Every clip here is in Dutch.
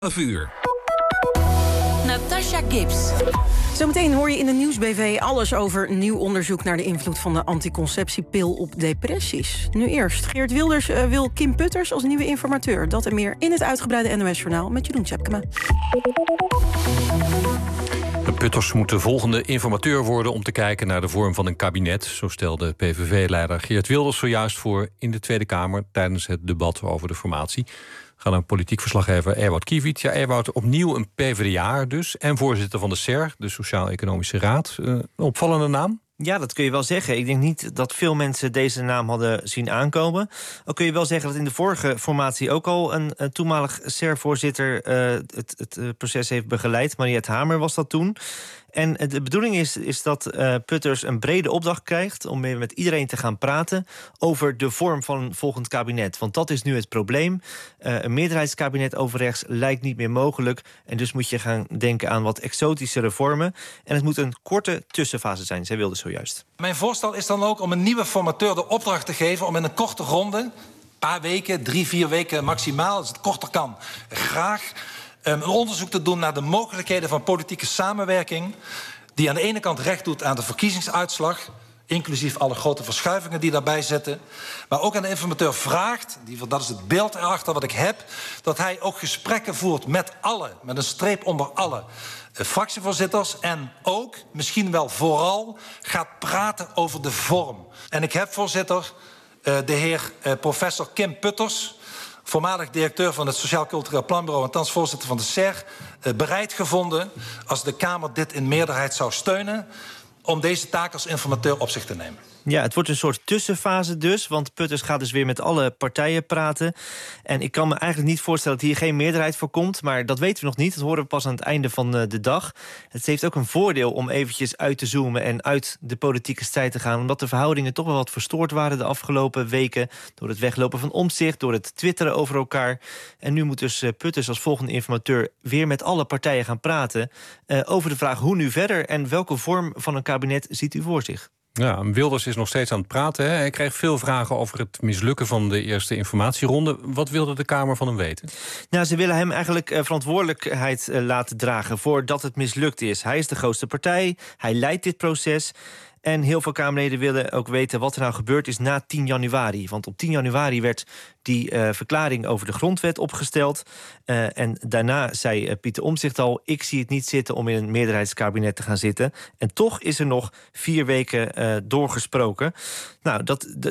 Uur. Natasha Gibbs. Zometeen hoor je in de Nieuwsbv alles over nieuw onderzoek naar de invloed van de anticonceptiepil op depressies. Nu eerst, Geert Wilders wil Kim Putters als nieuwe informateur. Dat en meer in het uitgebreide NOS-journaal met Jeroen Tjepkema. Putters moet de volgende informateur worden om te kijken naar de vorm van een kabinet. Zo stelde PVV-leider Geert Wilders zojuist voor in de Tweede Kamer tijdens het debat over de formatie. We gaan naar politiek verslaggever Ewout Kiviet. Ja, Ewout, opnieuw een PvdA dus en voorzitter van de SER, de Sociaal-Economische Raad. Een opvallende naam? Ja, dat kun je wel zeggen. Ik denk niet dat veel mensen deze naam hadden zien aankomen. Ook kun je wel zeggen dat in de vorige formatie ook al een toenmalig SER-voorzitter het proces heeft begeleid. Mariette Hamer was dat toen. En de bedoeling is dat Putters een brede opdracht krijgt om met iedereen te gaan praten over de vorm van een volgend kabinet. Want dat is nu het probleem. Een meerderheidskabinet over rechts lijkt niet meer mogelijk. En dus moet je gaan denken aan wat exotische reformen. En het moet een korte tussenfase zijn, zij wilde zojuist. Mijn voorstel is dan ook om een nieuwe formateur de opdracht te geven om in een korte ronde, een paar weken, 3-4 weken maximaal, als het korter kan, graag een onderzoek te doen naar de mogelijkheden van politieke samenwerking, die aan de ene kant recht doet aan de verkiezingsuitslag, inclusief alle grote verschuivingen die daarbij zitten, maar ook aan de informateur vraagt, dat is het beeld erachter wat ik heb, dat hij ook gesprekken voert met een streep onder alle fractievoorzitters en ook, misschien wel vooral, gaat praten over de vorm. En ik heb, voorzitter, de heer professor Kim Putters, voormalig directeur van het Sociaal Cultureel Planbureau en thans voorzitter van de SER, bereid gevonden, als de Kamer dit in meerderheid zou steunen, om deze taak als informateur op zich te nemen. Ja, het wordt een soort tussenfase dus, want Putters gaat dus weer met alle partijen praten. En ik kan me eigenlijk niet voorstellen dat hier geen meerderheid voor komt, maar dat weten we nog niet. Dat horen we pas aan het einde van de dag. Het heeft ook een voordeel om eventjes uit te zoomen en uit de politieke strijd te gaan, omdat de verhoudingen toch wel wat verstoord waren de afgelopen weken door het weglopen van Omtzigt, door het twitteren over elkaar. En nu moet dus Putters als volgende informateur weer met alle partijen gaan praten over de vraag hoe nu verder en welke vorm van een kabinet ziet u voor zich. Ja, Wilders is nog steeds aan het praten. Hè? Hij kreeg veel vragen over het mislukken van de eerste informatieronde. Wat wilde de Kamer van hem weten? Nou, ze willen hem eigenlijk verantwoordelijkheid laten dragen voordat het mislukt is. Hij is de grootste partij, hij leidt dit proces. En heel veel Kamerleden willen ook weten wat er nou gebeurd is na 10 januari. Want op 10 januari werd die verklaring over de grondwet opgesteld. En daarna zei Pieter Omtzigt al, ik zie het niet zitten om in een meerderheidskabinet te gaan zitten. En toch is er nog 4 weken doorgesproken. Nou,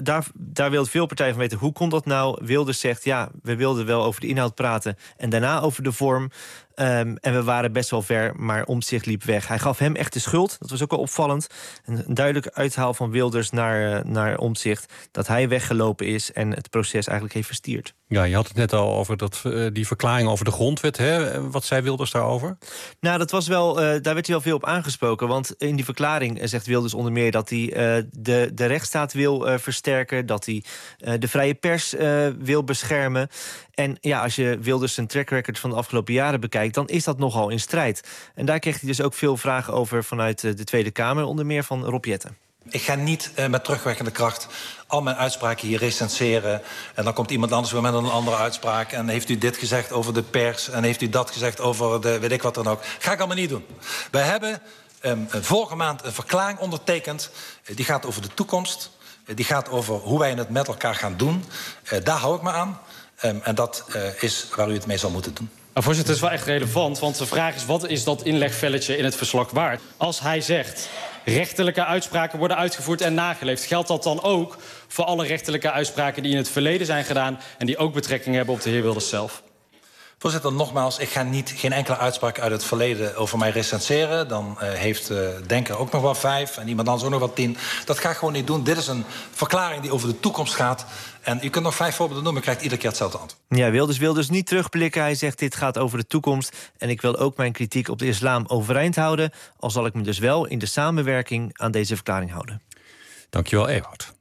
daar wil veel partijen van weten, hoe kon dat nou? Wilders zegt, ja, we wilden wel over de inhoud praten en daarna over de vorm. En we waren best wel ver, maar Omtzigt liep weg. Hij gaf hem echt de schuld, dat was ook wel opvallend. Een duidelijk uithaal van Wilders naar Omtzigt, dat hij weggelopen is en het proces eigenlijk heeft verstierd. Ja, je had het net al over die verklaring over de grondwet. Hè? Wat zei Wilders daarover? Nou, dat was wel, daar werd hij wel veel op aangesproken. Want in die verklaring zegt Wilders onder meer dat hij de rechtsstaat wil versterken, dat hij de vrije pers wil beschermen. En ja, als je Wilders zijn track record van de afgelopen jaren bekijkt, dan is dat nogal in strijd. En daar kreeg hij dus ook veel vragen over vanuit de Tweede Kamer, onder meer van Rob Jetten. Ik ga niet met terugwerkende kracht al mijn uitspraken hier recenseren. En dan komt iemand anders weer met een andere uitspraak. En heeft u dit gezegd over de pers? En heeft u dat gezegd over de weet ik wat dan ook? Ga ik allemaal niet doen. Wij hebben vorige maand een verklaring ondertekend. Die gaat over de toekomst. Die gaat over hoe wij het met elkaar gaan doen. Daar hou ik me aan. En dat is waar u het mee zal moeten doen. Nou, voorzitter, het is wel echt relevant, want de vraag is, wat is dat inlegvelletje in het verslag waard? Als hij zegt, rechterlijke uitspraken worden uitgevoerd en nageleefd, geldt dat dan ook voor alle rechterlijke uitspraken die in het verleden zijn gedaan en die ook betrekking hebben op de heer Wilders zelf? Voorzitter, nogmaals, ik ga geen enkele uitspraak uit het verleden over mij recenseren. Dan heeft Denker ook nog wel 5 en iemand anders ook nog wel 10. Dat ga ik gewoon niet doen. Dit is een verklaring die over de toekomst gaat. En u kunt nog 5 voorbeelden noemen, krijgt iedere keer hetzelfde antwoord. Ja, Wilders wil dus niet terugblikken. Hij zegt, dit gaat over de toekomst. En ik wil ook mijn kritiek op de islam overeind houden. Al zal ik me dus wel in de samenwerking aan deze verklaring houden. Dankjewel, Ewout.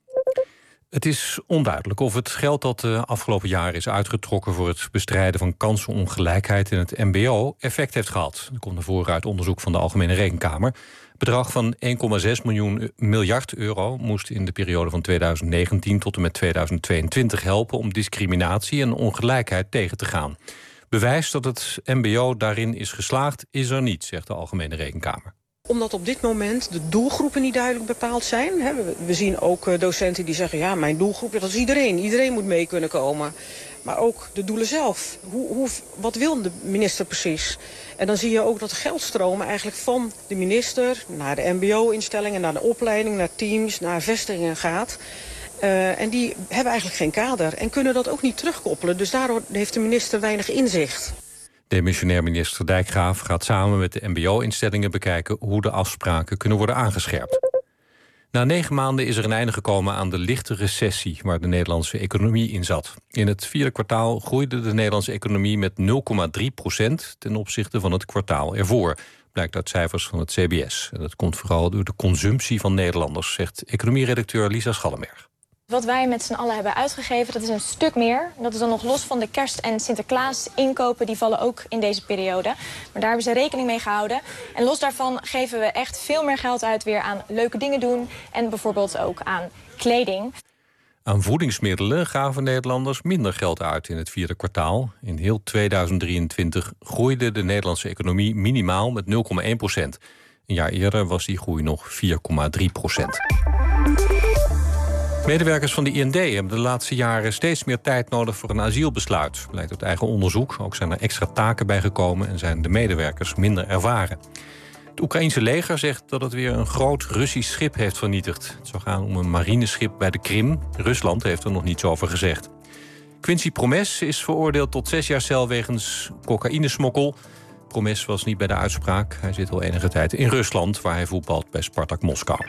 Het is onduidelijk of het geld dat de afgelopen jaren is uitgetrokken voor het bestrijden van kansenongelijkheid in het mbo effect heeft gehad. Dat komt naar voren uit onderzoek van de Algemene Rekenkamer. Het bedrag van 1,6 miljard euro moest in de periode van 2019 tot en met 2022 helpen om discriminatie en ongelijkheid tegen te gaan. Bewijs dat het mbo daarin is geslaagd is er niet, zegt de Algemene Rekenkamer. Omdat op dit moment de doelgroepen niet duidelijk bepaald zijn. We zien ook docenten die zeggen, ja, mijn doelgroep, dat is iedereen. Iedereen moet mee kunnen komen. Maar ook de doelen zelf. Wat wil de minister precies? En dan zie je ook dat de geldstromen eigenlijk van de minister naar de mbo-instellingen, naar de opleiding, naar teams, naar vestigingen gaat. En die hebben eigenlijk geen kader en kunnen dat ook niet terugkoppelen. Dus daardoor heeft de minister weinig inzicht. Demissionair minister Dijkgraaf gaat samen met de mbo-instellingen bekijken hoe de afspraken kunnen worden aangescherpt. Na 9 maanden is er een einde gekomen aan de lichte recessie waar de Nederlandse economie in zat. In het 4e kwartaal groeide de Nederlandse economie met 0,3% ten opzichte van het kwartaal ervoor. Blijkt uit cijfers van het CBS. En dat komt vooral door de consumptie van Nederlanders, zegt economieredacteur Lisa Schallenberg. Wat wij met z'n allen hebben uitgegeven, dat is een stuk meer. Dat is dan nog los van de kerst- en Sinterklaas inkopen. Die vallen ook in deze periode. Maar daar hebben ze rekening mee gehouden. En los daarvan geven we echt veel meer geld uit weer aan leuke dingen doen. En bijvoorbeeld ook aan kleding. Aan voedingsmiddelen gaven Nederlanders minder geld uit in het 4e kwartaal. In heel 2023 groeide de Nederlandse economie minimaal met 0,1%. Een jaar eerder was die groei nog 4,3%. Medewerkers van de IND hebben de laatste jaren steeds meer tijd nodig voor een asielbesluit. Blijkt uit eigen onderzoek. Ook zijn er extra taken bijgekomen en zijn de medewerkers minder ervaren. Het Oekraïense leger zegt dat het weer een groot Russisch schip heeft vernietigd. Het zou gaan om een marineschip bij de Krim. Rusland heeft er nog niets over gezegd. Quincy Promes is veroordeeld tot 6 jaar cel wegens cocaïnesmokkel. Promes was niet bij de uitspraak. Hij zit al enige tijd in Rusland, waar hij voetbalt bij Spartak Moskou.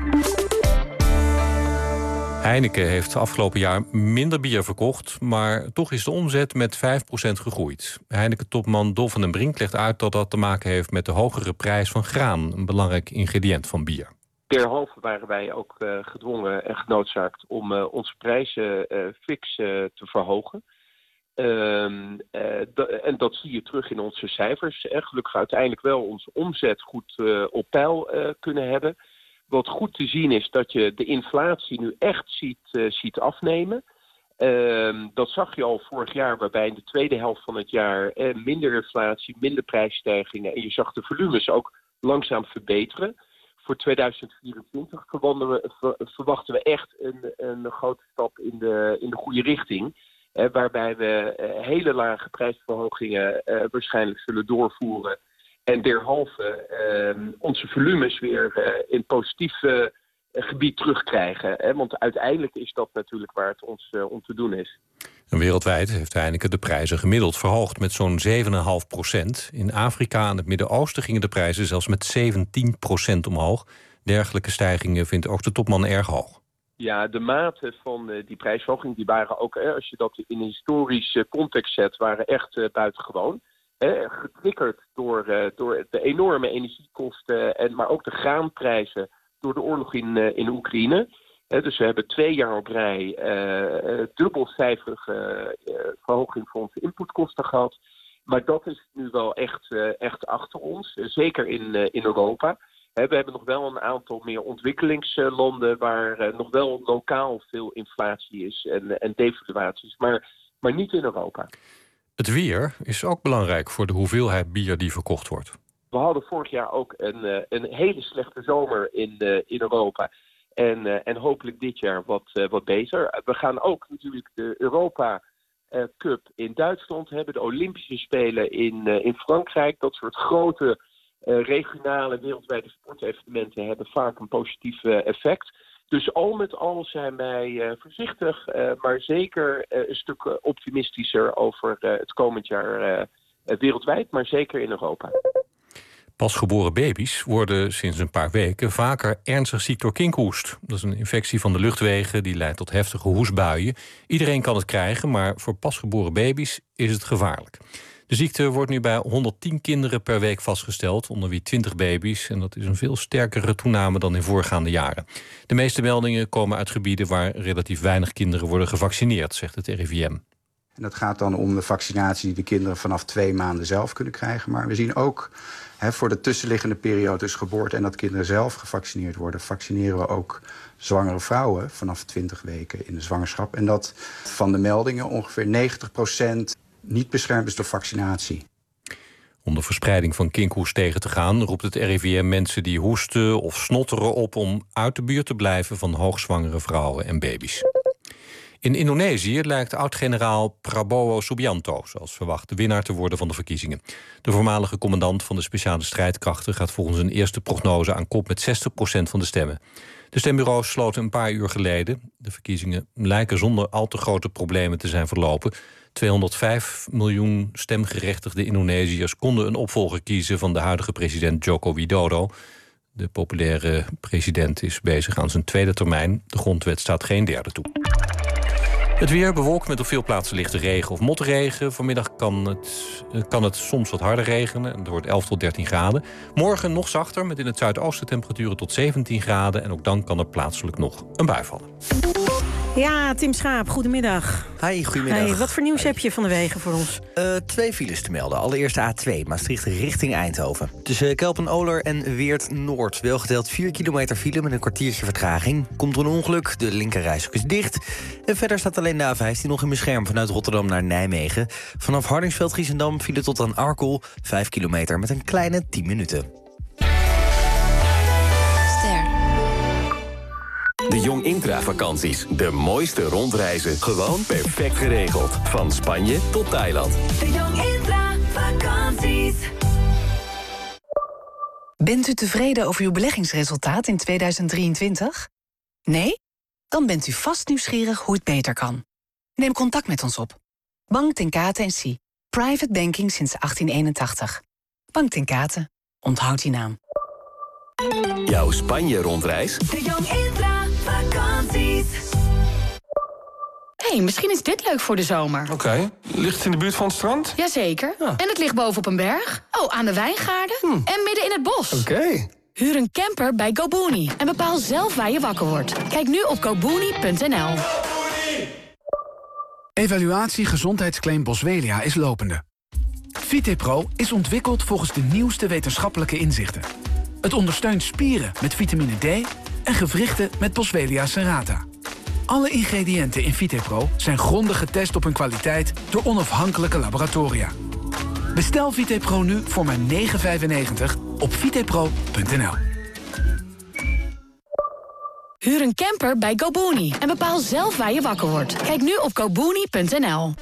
Heineken heeft afgelopen jaar minder bier verkocht, maar toch is de omzet met 5% gegroeid. Heineken-topman Dolf van den Brink legt uit dat dat te maken heeft met de hogere prijs van graan, een belangrijk ingrediënt van bier. Derhalve waren wij ook gedwongen en genoodzaakt om onze prijzen fix te verhogen. En dat zie je terug in onze cijfers. Gelukkig uiteindelijk wel onze omzet goed op peil kunnen hebben. Wat goed te zien is dat je de inflatie nu echt ziet afnemen. Dat zag je al vorig jaar, waarbij in de tweede helft van het jaar minder inflatie, minder prijsstijgingen en je zag de volumes ook langzaam verbeteren. Voor 2024 verwachten we echt een grote stap in de goede richting. Waarbij we hele lage prijsverhogingen waarschijnlijk zullen doorvoeren. En derhalve onze volumes weer in positief gebied terugkrijgen. Want uiteindelijk is dat natuurlijk waar het ons om te doen is. En wereldwijd heeft Heineken de prijzen gemiddeld verhoogd met zo'n 7,5%. In Afrika en het Midden-Oosten gingen de prijzen zelfs met 17% omhoog. Dergelijke stijgingen vindt ook de topman erg hoog. Ja, de mate van die prijsverhoging, die waren ook, als je dat in een historische context zet, waren echt buitengewoon. Getriggerd door de enorme energiekosten, maar ook de graanprijzen door de oorlog in Oekraïne. Dus we hebben 2 jaar op rij dubbelcijferige verhoging van onze inputkosten gehad. Maar dat is nu wel echt achter ons, zeker in Europa. We hebben nog wel een aantal meer ontwikkelingslanden waar nog wel lokaal veel inflatie is en devaluaties, maar niet in Europa. Het weer is ook belangrijk voor de hoeveelheid bier die verkocht wordt. We hadden vorig jaar ook een hele slechte zomer in Europa. En hopelijk dit jaar wat beter. We gaan ook natuurlijk de Europa Cup in Duitsland hebben. De Olympische Spelen in Frankrijk. Dat soort grote regionale wereldwijde sportevenementen hebben vaak een positief effect. Dus al met al zijn wij voorzichtig, maar zeker een stuk optimistischer over het komend jaar wereldwijd, maar zeker in Europa. Pasgeboren baby's worden sinds een paar weken vaker ernstig ziek door kinkhoest. Dat is een infectie van de luchtwegen die leidt tot heftige hoestbuien. Iedereen kan het krijgen, maar voor pasgeboren baby's is het gevaarlijk. De ziekte wordt nu bij 110 kinderen per week vastgesteld, onder wie 20 baby's. En dat is een veel sterkere toename dan in voorgaande jaren. De meeste meldingen komen uit gebieden waar relatief weinig kinderen worden gevaccineerd, zegt het RIVM. En dat gaat dan om de vaccinatie die de kinderen vanaf 2 maanden zelf kunnen krijgen. Maar we zien ook voor de tussenliggende periode tussen geboorte en dat kinderen zelf gevaccineerd worden, vaccineren we ook zwangere vrouwen vanaf 20 weken in de zwangerschap. En dat van de meldingen ongeveer 90% niet beschermd is door vaccinatie. Om de verspreiding van kinkhoest tegen te gaan, roept het RIVM mensen die hoesten of snotteren op om uit de buurt te blijven van hoogzwangere vrouwen en baby's. In Indonesië lijkt oud-generaal Prabowo Subianto, zoals verwacht, de winnaar te worden van de verkiezingen. De voormalige commandant van de speciale strijdkrachten gaat volgens een eerste prognose aan kop met 60% van de stemmen. De stembureaus sloten een paar uur geleden. De verkiezingen lijken zonder al te grote problemen te zijn verlopen. 205 miljoen stemgerechtigde Indonesiërs konden een opvolger kiezen van de huidige president Joko Widodo. De populaire president is bezig aan zijn tweede termijn. De grondwet staat geen derde toe. Het weer bewolkt met op veel plaatsen lichte regen of motregen. Vanmiddag kan het soms wat harder regenen. Het wordt 11 tot 13 graden. Morgen nog zachter, met in het zuidoosten temperaturen tot 17 graden. En ook dan kan er plaatselijk nog een bui vallen. Ja, Tim Schaap, goedemiddag. Hi, goedemiddag. Hey, wat voor nieuws heb je van de wegen voor ons? 2 files te melden. Allereerst de A2, Maastricht richting Eindhoven. Tussen Kelpen-Oler en Weert-Noord. Wel geteld 4 kilometer file met een kwartiertje vertraging. Komt er een ongeluk, de linkerrijstrook is dicht. En verder staat alleen de A15 nog in bescherm vanuit Rotterdam naar Nijmegen. Vanaf Hardingsveld-Giessendam file tot aan Arkel. 5 kilometer met een kleine 10 minuten. De Jong Intra-vakanties. De mooiste rondreizen. Gewoon perfect geregeld. Van Spanje tot Thailand. De Jong Intra-vakanties. Bent u tevreden over uw beleggingsresultaat in 2023? Nee? Dan bent u vast nieuwsgierig hoe het beter kan. Neem contact met ons op. Bank Ten Kate & Cie. Private banking sinds 1881. Bank Ten Kate. Onthoud die naam. Jouw Spanje-rondreis? De Jong Intra-vakanties. Hey, misschien is dit leuk voor de zomer. Oké. Ligt het in de buurt van het strand? Jazeker. Ja. En het ligt bovenop een berg. Oh, aan de wijngaarden. En midden in het bos. Oké. Huur een camper bij GoBooney. En bepaal zelf waar je wakker wordt. Kijk nu op gobooney.nl. Evaluatie gezondheidsclaim Boswellia is lopende. VitePro is ontwikkeld volgens de nieuwste wetenschappelijke inzichten. Het ondersteunt spieren met vitamine D en gewrichten met Boswellia serrata. Alle ingrediënten in VitePro zijn grondig getest op hun kwaliteit door onafhankelijke laboratoria. Bestel VitePro nu voor maar €9,95 op vitepro.nl. Huur een camper bij GoBooney. En bepaal zelf waar je wakker wordt. Kijk nu op gobooney.nl.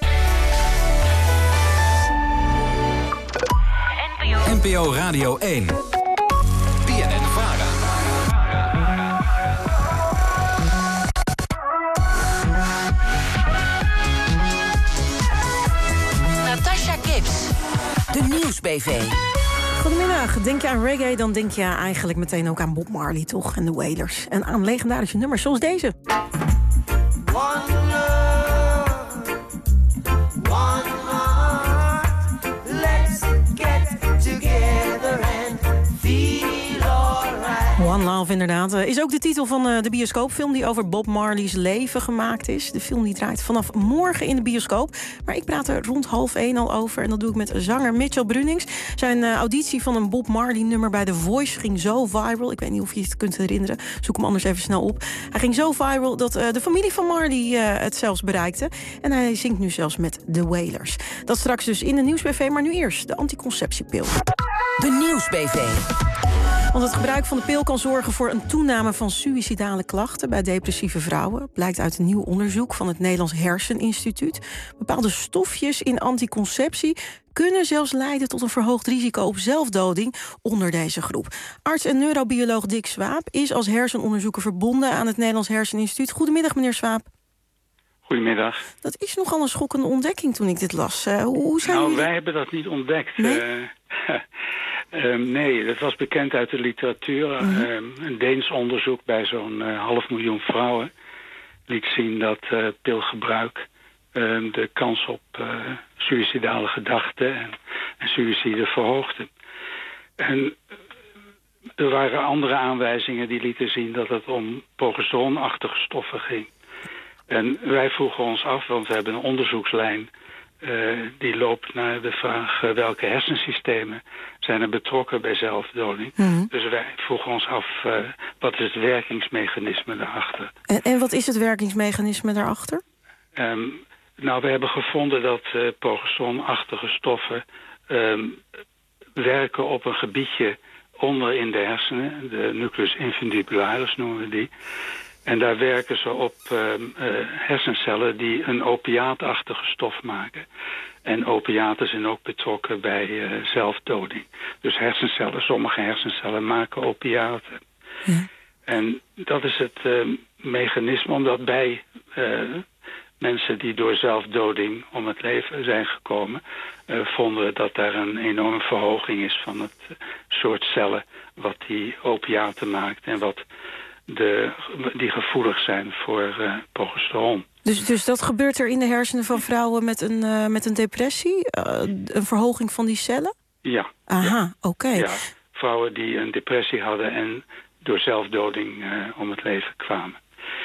NPO Radio 1. BNN-VARA. Natasha Gibbs. De Nieuwsbv. Goedemiddag. Denk je aan reggae, dan denk je eigenlijk meteen ook aan Bob Marley, toch? En de Wailers. En aan legendarische nummers zoals deze. One Love, inderdaad. Is ook de titel van de bioscoopfilm die over Bob Marley's leven gemaakt is. De film die draait vanaf morgen in de bioscoop. Maar ik praat er rond 12:30 al over. En dat doe ik met zanger Mitchell Brunings. Zijn auditie van een Bob Marley-nummer bij The Voice ging zo viral. Ik weet niet of je het kunt herinneren. Zoek hem anders even snel op. Hij ging zo viral dat de familie van Marley het zelfs bereikte. En hij zingt nu zelfs met The Wailers. Dat straks dus in de Nieuwsbv. Maar nu eerst de anticonceptiepil. De Nieuwsbv. Want het gebruik van de pil kan zorgen voor een toename van suïcidale klachten bij depressieve vrouwen. Blijkt uit een nieuw onderzoek van het Nederlands Herseninstituut. Bepaalde stofjes in anticonceptie kunnen zelfs leiden tot een verhoogd risico op zelfdoding onder deze groep. Arts en neurobioloog Dick Swaap is als hersenonderzoeker verbonden aan het Nederlands Herseninstituut. Goedemiddag, meneer Swaap. Goedemiddag. Dat is nogal een schokkende ontdekking toen ik dit las. Hoe zijn jullie... wij hebben dat niet ontdekt. Nee? Nee, dat was bekend uit de literatuur. Een Deens onderzoek bij zo'n 500.000 vrouwen liet zien dat pilgebruik de kans op suïcidale gedachten en suïcide verhoogde. En er waren andere aanwijzingen die lieten zien dat het om progesteronachtige stoffen ging. En wij vroegen ons af, want we hebben een onderzoekslijn die loopt naar de vraag welke hersensystemen zijn er betrokken bij zelfdoding. Dus wij vroegen ons af wat is het werkingsmechanisme daarachter. En wat is het werkingsmechanisme daarachter? Nou, we hebben gevonden dat progesteronachtige stoffen werken op een gebiedje onder in de hersenen. De nucleus infundibularis noemen we die. En daar werken ze op hersencellen die een opiaatachtige stof maken. En opiaten zijn ook betrokken bij zelfdoding. Dus hersencellen, sommige hersencellen maken opiaten. Ja. En dat is het mechanisme, omdat bij mensen die door zelfdoding om het leven zijn gekomen, vonden we dat daar een enorme verhoging is van het soort cellen wat die opiaten maakt en wat die gevoelig zijn voor progesteron. Dus dat gebeurt er in de hersenen van vrouwen met een depressie? Een verhoging van die cellen? Ja. Aha, oké. Ja, vrouwen die een depressie hadden en door zelfdoding om het leven kwamen.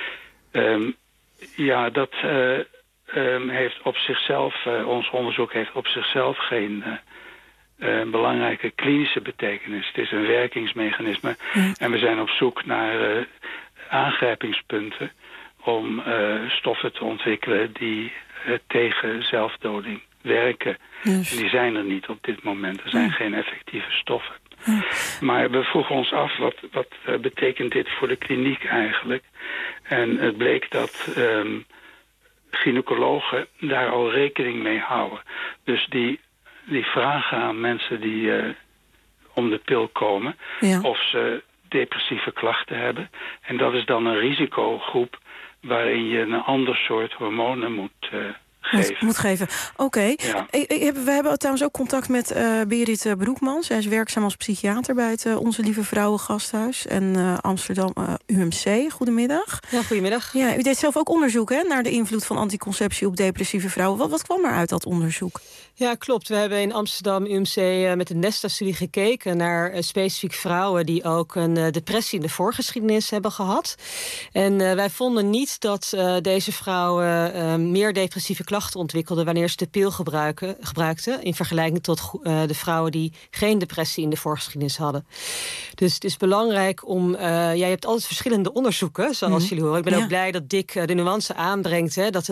Dat heeft op zichzelf, ons onderzoek heeft op zichzelf geen belangrijke klinische betekenis. Het is een werkingsmechanisme. Ja. En we zijn op zoek naar aangrijpingspunten om stoffen te ontwikkelen die tegen zelfdoding werken. Yes. En die zijn er niet op dit moment. Er zijn geen effectieve stoffen. Ja. Maar we vroegen ons af, wat betekent dit voor de kliniek eigenlijk? En het bleek dat gynaecologen daar al rekening mee houden. Dus die vragen aan mensen die om de pil komen, ja, of ze depressieve klachten hebben. En dat is dan een risicogroep waarin je een ander soort hormonen moet geven. Oké. Ja. We hebben trouwens ook contact met Berit Broekmans. Zij is werkzaam als psychiater bij het Onze Lieve Vrouwen Gasthuis en Amsterdam UMC. Goedemiddag. Ja, goedemiddag. Ja, u deed zelf ook onderzoek naar de invloed van anticonceptie op depressieve vrouwen. Wat kwam er uit dat onderzoek? Ja, klopt. We hebben in Amsterdam UMC met de Nesta-studie gekeken naar specifiek vrouwen die ook een depressie in de voorgeschiedenis hebben gehad. En wij vonden niet dat deze vrouwen meer depressieve klachten ontwikkelden wanneer ze de pil gebruikten in vergelijking tot de vrouwen die geen depressie in de voorgeschiedenis hadden. Dus het is belangrijk om... je hebt altijd verschillende onderzoeken, zoals jullie horen. Ik ben ook blij dat Dick de nuance aanbrengt. Dat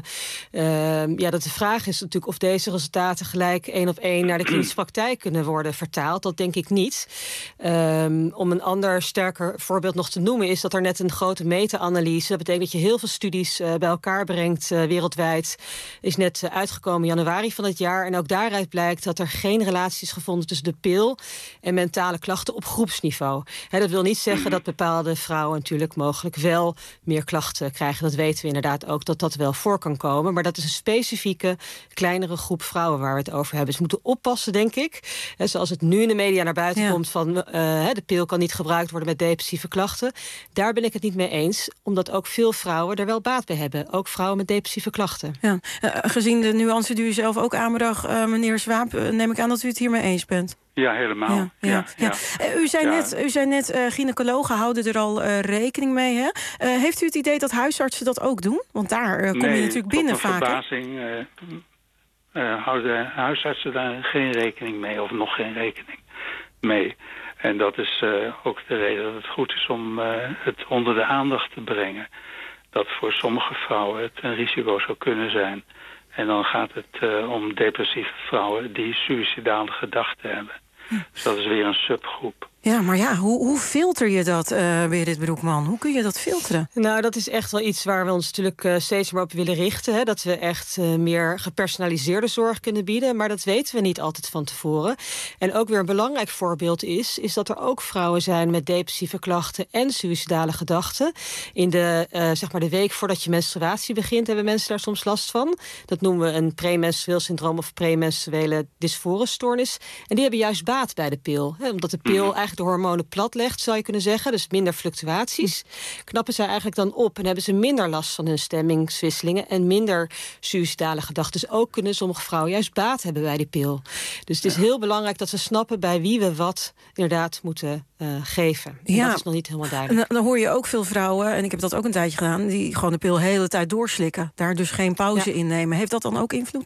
de vraag is natuurlijk of deze resultaten gelijk 1 op 1 naar de klinische praktijk kunnen worden vertaald. Dat denk ik niet. Om een ander sterker voorbeeld nog te noemen is dat er net een grote meta-analyse, dat betekent dat je heel veel studies bij elkaar brengt wereldwijd, is net uitgekomen in januari van het jaar. En ook daaruit blijkt dat er geen relatie is gevonden tussen de pil en mentale klachten op groepsniveau. Dat wil niet zeggen dat bepaalde vrouwen natuurlijk mogelijk wel meer klachten krijgen. Dat weten we inderdaad ook dat dat wel voor kan komen. Maar dat is een specifieke, kleinere groep vrouwen waar we het over hebben. Dus we moeten oppassen, denk ik. Zoals het nu in de media naar buiten komt van de pil kan niet gebruikt worden met depressieve klachten. Daar ben ik het niet mee eens, omdat ook veel vrouwen er wel baat bij hebben. Ook vrouwen met depressieve klachten. Ja. Gezien de nuance die u zelf ook aanbracht, meneer Swaap, neem ik aan dat u het hiermee eens bent. Ja, helemaal. Ja. U zei net gynaecologen houden er al rekening mee. Hè? Heeft u het idee dat huisartsen dat ook doen? Want daar kom je natuurlijk binnen vaak. Verbazing houden huisartsen daar geen rekening mee, of nog geen rekening mee. En dat is ook de reden dat het goed is om het onder de aandacht te brengen. Dat voor sommige vrouwen het een risico zou kunnen zijn. En dan gaat het om depressieve vrouwen die suïcidale gedachten hebben. Dus dat is weer een subgroep. Ja, maar hoe filter je dat, Berit Broekman? Hoe kun je dat filteren? Nou, dat is echt wel iets waar we ons natuurlijk steeds meer op willen richten. Hè? Dat we echt meer gepersonaliseerde zorg kunnen bieden. Maar dat weten we niet altijd van tevoren. En ook weer een belangrijk voorbeeld is dat er ook vrouwen zijn met depressieve klachten en suïcidale gedachten. In de week voordat je menstruatie begint, hebben mensen daar soms last van. Dat noemen we een premenstrueel syndroom of premenstruele dysforestoornis. En die hebben juist baat bij de pil. Hè? Omdat de pil eigenlijk de hormonen platlegt, zou je kunnen zeggen. Dus minder fluctuaties. Knappen zij eigenlijk dan op en hebben ze minder last van hun stemmingswisselingen en minder suïcidale gedachten. Dus ook kunnen sommige vrouwen juist baat hebben bij die pil. Dus het is heel belangrijk dat we snappen bij wie we wat inderdaad moeten geven. En dat is nog niet helemaal duidelijk. En dan hoor je ook veel vrouwen, en ik heb dat ook een tijdje gedaan, die gewoon de pil de hele tijd doorslikken. Daar dus geen pauze in nemen. Heeft dat dan ook invloed nog?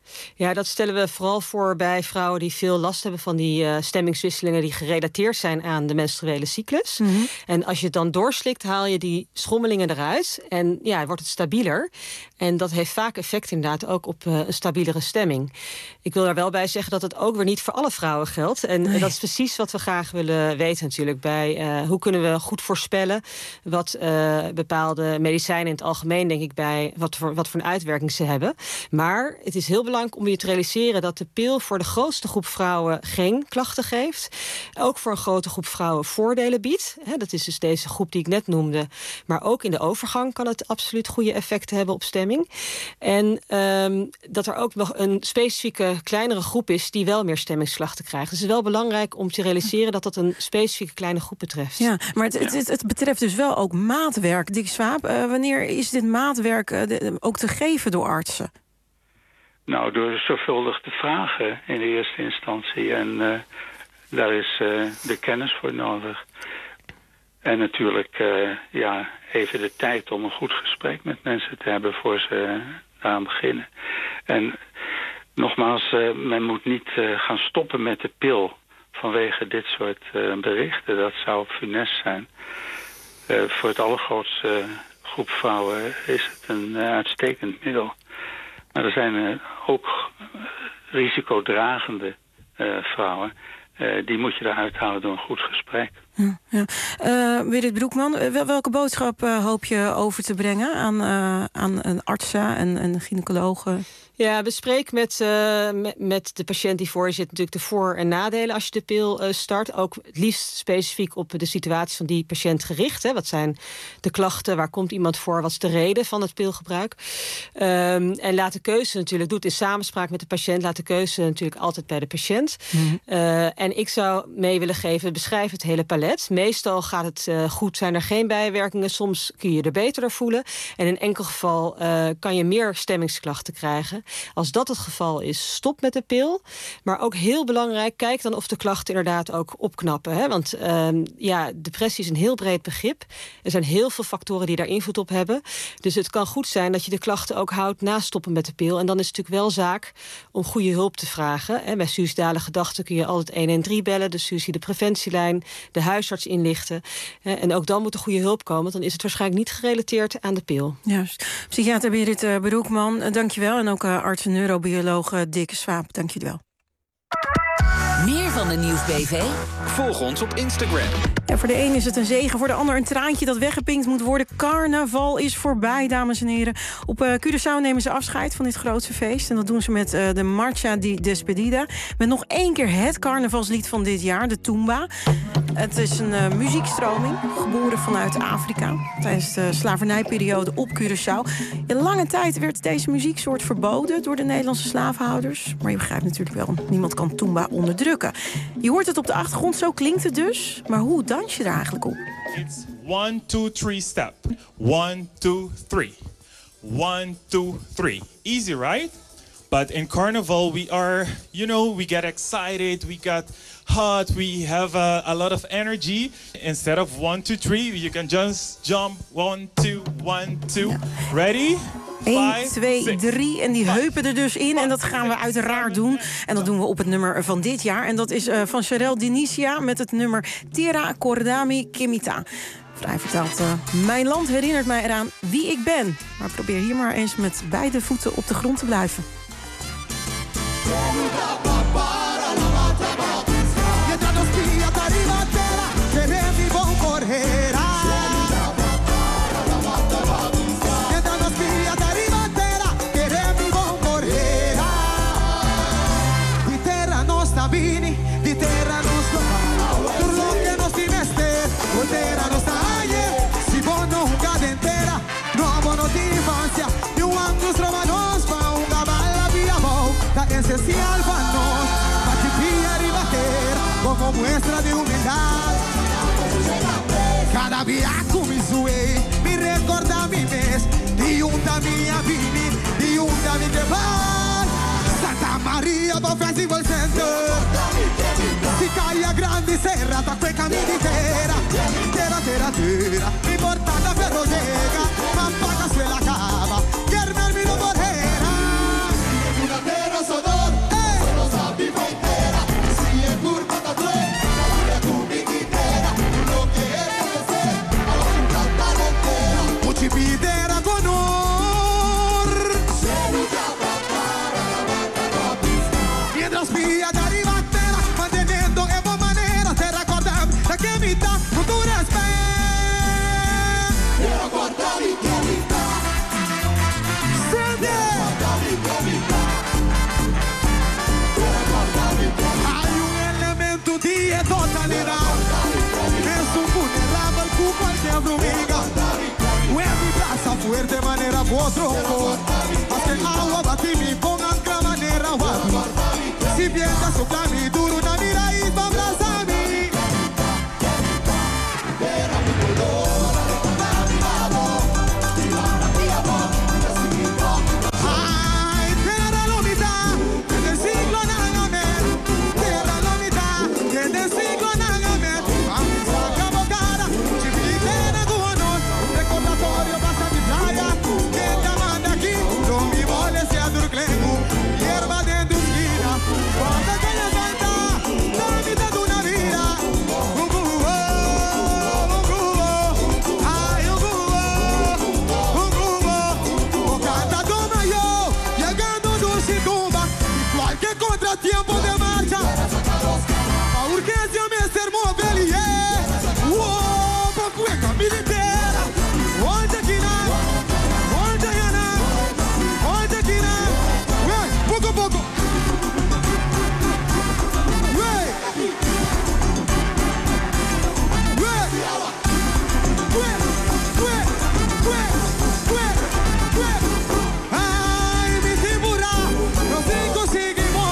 Ja, dat stellen we vooral voor bij vrouwen die veel last hebben van die stemmingswisselingen die gerelateerd zijn aan de menstruele cyclus. En als je het dan doorslikt, haal je die schommelingen eruit en wordt het stabieler. En dat heeft vaak effect inderdaad ook op een stabielere stemming. Ik wil daar wel bij zeggen dat het ook weer niet voor alle vrouwen geldt. En dat is precies wat we graag willen weten natuurlijk. Bij hoe kunnen we goed voorspellen wat bepaalde medicijnen in het algemeen, denk ik, bij wat voor een uitwerking ze hebben. Maar het is heel belangrijk om je te realiseren dat de pil voor de grootste groep vrouwen geen klachten geeft. Ook voor een grote groep vrouwen voordelen biedt. Dat is dus deze groep die ik net noemde. Maar ook in de overgang kan het absoluut goede effecten hebben op stemming. En dat er ook nog een specifieke kleinere groep is die wel meer stemmingsklachten krijgt. Dus het is wel belangrijk om te realiseren dat dat een specifieke kleine groep betreft. Ja, maar het betreft dus wel ook maatwerk. Dick Swaap, wanneer is dit maatwerk ook te geven door artsen? Nou, door zorgvuldig te vragen in de eerste instantie. En daar is de kennis voor nodig. En natuurlijk even de tijd om een goed gesprek met mensen te hebben voor ze aan beginnen. En nogmaals, men moet niet gaan stoppen met de pil vanwege dit soort berichten. Dat zou funest zijn. Voor het allergrootste groep vrouwen is het een uitstekend middel. Maar er zijn ook risicodragende vrouwen. Die moet je eruit halen door een goed gesprek. Willet Broekman, welke boodschap hoop je over te brengen aan artsen en gynaecologen? Ja, bespreek met de patiënt die voor je zit natuurlijk de voor- en nadelen als je de pil start. Ook het liefst specifiek op de situatie van die patiënt gericht. Hè. Wat zijn de klachten? Waar komt iemand voor? Wat is de reden van het pilgebruik? En laat de keuze natuurlijk, doe het in samenspraak met de patiënt. Laat de keuze natuurlijk altijd bij de patiënt. En ik zou mee willen geven, beschrijf het hele palet. Meestal gaat het goed, zijn er geen bijwerkingen. Soms kun je er beter door voelen. En in enkel geval kan je meer stemmingsklachten krijgen. Als dat het geval is, stop met de pil. Maar ook heel belangrijk, kijk dan of de klachten inderdaad ook opknappen. Hè? Want depressie is een heel breed begrip. Er zijn heel veel factoren die daar invloed op hebben. Dus het kan goed zijn dat je de klachten ook houdt na stoppen met de pil. En dan is het natuurlijk wel zaak om goede hulp te vragen. Hè? Bij suïcidale gedachten kun je altijd 113 bellen. De suïcidepreventielijn, de huisarts inlichten. En ook dan moet er goede hulp komen. Want dan is het waarschijnlijk niet gerelateerd aan de pil. Juist. Psychiater Berit Broekman, dankjewel. En ook arts en neurobioloog Dick Swaap, dank je wel. Meer van de Nieuwsbv? Volg ons op Instagram. Ja, voor de een is het een zegen, voor de ander een traantje dat weggepinkt moet worden. Carnaval is voorbij, dames en heren. Op Curaçao nemen ze afscheid van dit grootse feest. En dat doen ze met de Marcha di Despedida. Met nog 1 keer het carnavalslied van dit jaar, de Tumba. Het is een muziekstroming, geboren vanuit Afrika. Tijdens de slavernijperiode op Curaçao. In lange tijd werd deze muzieksoort verboden door de Nederlandse slavenhouders. Maar je begrijpt natuurlijk wel, niemand kan Tumba onderdrukken. Je hoort het op de achtergrond, zo klinkt het dus. Maar hoe dans je er eigenlijk op? It's 1, 2, 3 step. 1, 2, 3. 1, 2, 3. Easy, right? But in Carnival, we are, we get excited, we get hot, we have a lot of energy. Instead of 1, 2, 3, you can just jump 1, 2, 1, 2. Ready? 1, 2, 3 en die heupen er dus in. En dat gaan we uiteraard doen. En dat doen we op het nummer van dit jaar. En dat is van Charel Dinicia met het nummer Tierra Cordami Kimita. Vrij vertaald, mijn land herinnert mij eraan wie ik ben. Maar probeer hier maar eens met beide voeten op de grond te blijven. Di terra nostra, tur lo que nos timeste, o terra nostra aie, si bono unga dentera, no abono di infancia, y un angus romanos pa unga balla via bau, da esencial pa nos, pa ti pia ribater, como muestra de humildad. Cada via mi sue, mi recorda mi mes, di unta mia vini, di unta mi trebar. Santa Maria do Festival Center, si caia grande serra, ta quei cammini terra, mi portata per rodega, ma paga sulla cava, che armarmi non vorrera. Una terra un'undia e totalidad. Nessun vulnerable con qualche brumiga. Mi plaza fuerte manera vos tronco. Hasta el agua bati mi pongan gran manera guapi. Si piensas soplarmi duro una mira y va a abrazarmi. Era mi color. Tiempo de marcha, a urgência me ser mobilier. Uou, pra cueca militeira. Onde aqui na, onde é na, onde aqui na. Ué, pouco a pouco. Ué, ué, ué, ué, ué, ué, ué. Ai, me segurar, não sei conseguir.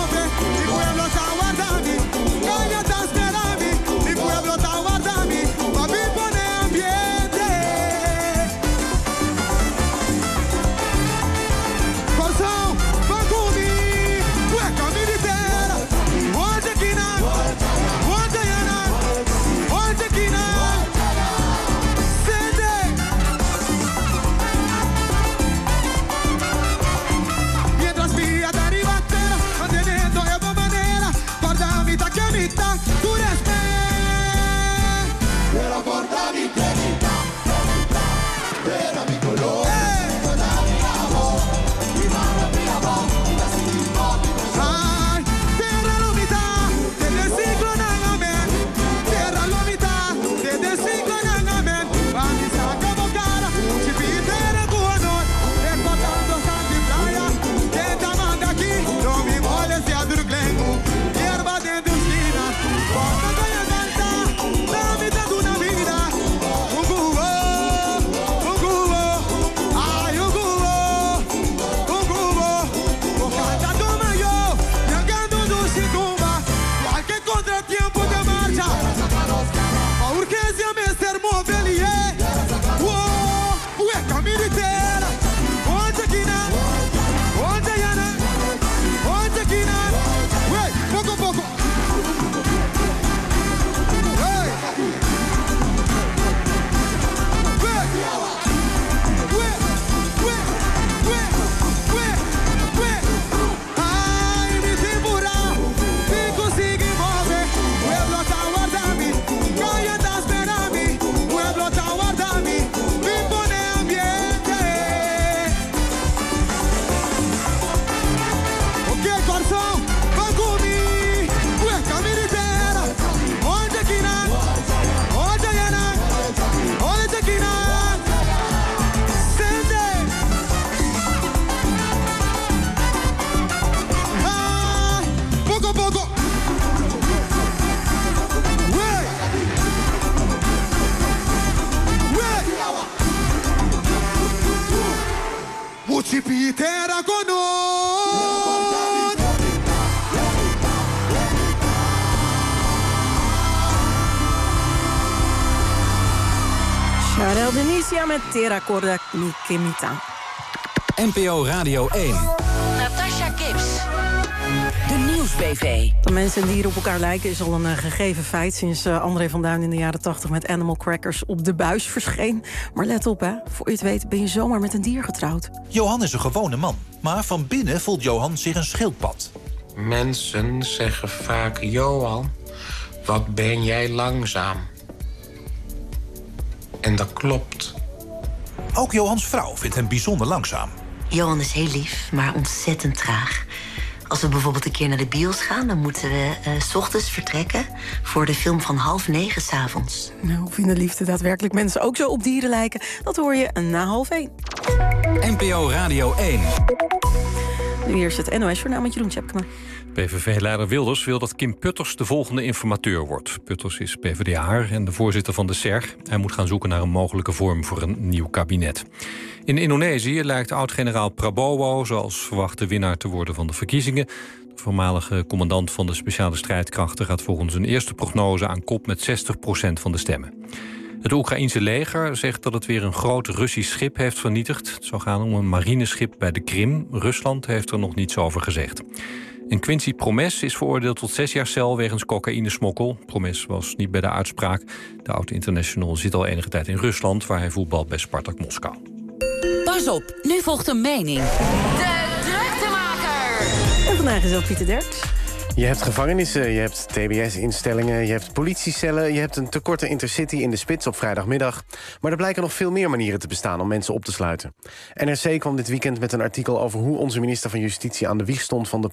Precipitera con noi. Charel Denisia met Terra Corda Mi Chemita. NPO Radio 1. Natasha Gibbs. De Nieuwsbv. Dat mensen en dieren op elkaar lijken is al een gegeven feit. Sinds André van Duin in de jaren 80 met Animal Crackers op de buis verscheen. Maar let op, hè. Voor je het weet ben je zomaar met een dier getrouwd. Johan is een gewone man. Maar van binnen voelt Johan zich een schildpad. Mensen zeggen vaak, Johan, wat ben jij langzaam. En dat klopt. Ook Johans vrouw vindt hem bijzonder langzaam. Johan is heel lief, maar ontzettend traag. Als we bijvoorbeeld een keer naar de bios gaan, dan moeten we 's ochtends vertrekken voor de film van 20:30 's avonds. Nou, of in de liefde daadwerkelijk mensen ook zo op dieren lijken, dat hoor je na 12:30. NPO Radio 1. Nu eerst het NOS-journaal met Jeroen Tjepkema. PVV-leider Wilders wil dat Kim Putters de volgende informateur wordt. Putters is PvdA'er en de voorzitter van de SERG. Hij moet gaan zoeken naar een mogelijke vorm voor een nieuw kabinet. In Indonesië lijkt oud-generaal Prabowo, zoals verwacht, de winnaar te worden van de verkiezingen. De voormalige commandant van de speciale strijdkrachten gaat volgens een eerste prognose aan kop met 60% van de stemmen. Het Oekraïense leger zegt dat het weer een groot Russisch schip heeft vernietigd. Het zou gaan om een marineschip bij de Krim. Rusland heeft er nog niets over gezegd. En Quincy Promes is veroordeeld tot 6 jaar cel wegens cocaïnesmokkel. Promes was niet bij de uitspraak. De oud-international zit al enige tijd in Rusland, waar hij voetbalt bij Spartak Moskou. Pas op, nu volgt een mening. De Druktemaker! En vandaag is ook Pieter Derks. Je hebt gevangenissen, je hebt TBS-instellingen, je hebt politiecellen, je hebt een tekorte intercity in de spits op vrijdagmiddag. Maar er blijken nog veel meer manieren te bestaan om mensen op te sluiten. NRC kwam dit weekend met een artikel over hoe onze minister van Justitie aan de wieg stond van de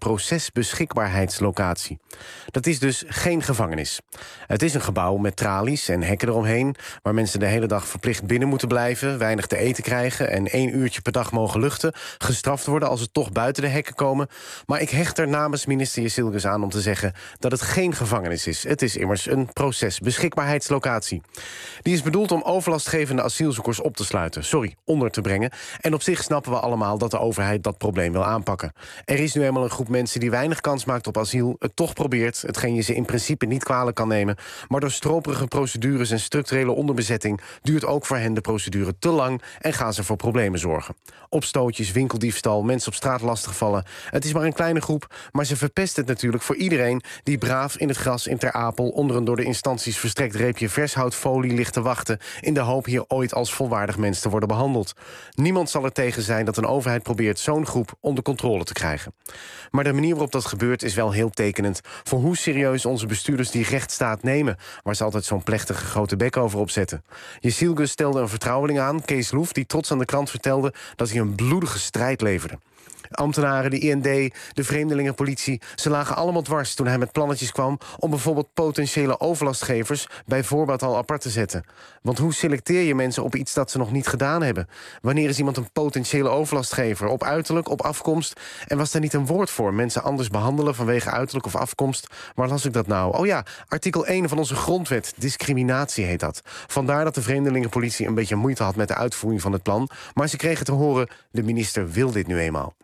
procesbeschikbaarheidslocatie. Dat is dus geen gevangenis. Het is een gebouw met tralies en hekken eromheen, waar mensen de hele dag verplicht binnen moeten blijven, weinig te eten krijgen en 1 uurtje per dag mogen luchten, gestraft worden als ze toch buiten de hekken komen. Maar ik hecht er namens minister Jezilgus aan om te zeggen dat het geen gevangenis is. Het is immers een procesbeschikbaarheidslocatie. Die is bedoeld om overlastgevende asielzoekers op te sluiten, onder te brengen. En op zich snappen we allemaal dat de overheid dat probleem wil aanpakken. Er is nu eenmaal een groep mensen die weinig kans maakt op asiel, het toch probeert, hetgeen je ze in principe niet kwalijk kan nemen, maar door stroperige procedures en structurele onderbezetting duurt ook voor hen de procedure te lang en gaan ze voor problemen zorgen. Opstootjes, winkeldiefstal, mensen op straat lastigvallen. Het is maar een kleine groep, maar ze verpest het natuurlijk voor iedereen die braaf in het gras in Ter Apel onder een door de instanties verstrekt reepje vershoutfolie ligt te wachten in de hoop hier ooit als volwaardig mens te worden behandeld. Niemand zal er tegen zijn dat een overheid probeert zo'n groep onder controle te krijgen. Maar de manier waarop dat gebeurt is wel heel tekenend voor hoe serieus onze bestuurders die rechtsstaat nemen, waar ze altijd zo'n plechtige grote bek over opzetten. Jezilgus stelde een vertrouweling aan, Kees Loef, die trots aan de krant vertelde dat hij een bloedige strijd leverde. Ambtenaren, de IND, de vreemdelingenpolitie, ze lagen allemaal dwars toen hij met plannetjes kwam om bijvoorbeeld potentiële overlastgevers bij voorbaat al apart te zetten. Want hoe selecteer je mensen op iets dat ze nog niet gedaan hebben? Wanneer is iemand een potentiële overlastgever? Op uiterlijk, op afkomst? En was daar niet een woord voor? Mensen anders behandelen vanwege uiterlijk of afkomst? Waar las ik dat nou? Oh ja, artikel 1 van onze grondwet. Discriminatie heet dat. Vandaar dat de vreemdelingenpolitie een beetje moeite had met de uitvoering van het plan. Maar ze kregen te horen, de minister wil dit nu eenmaal.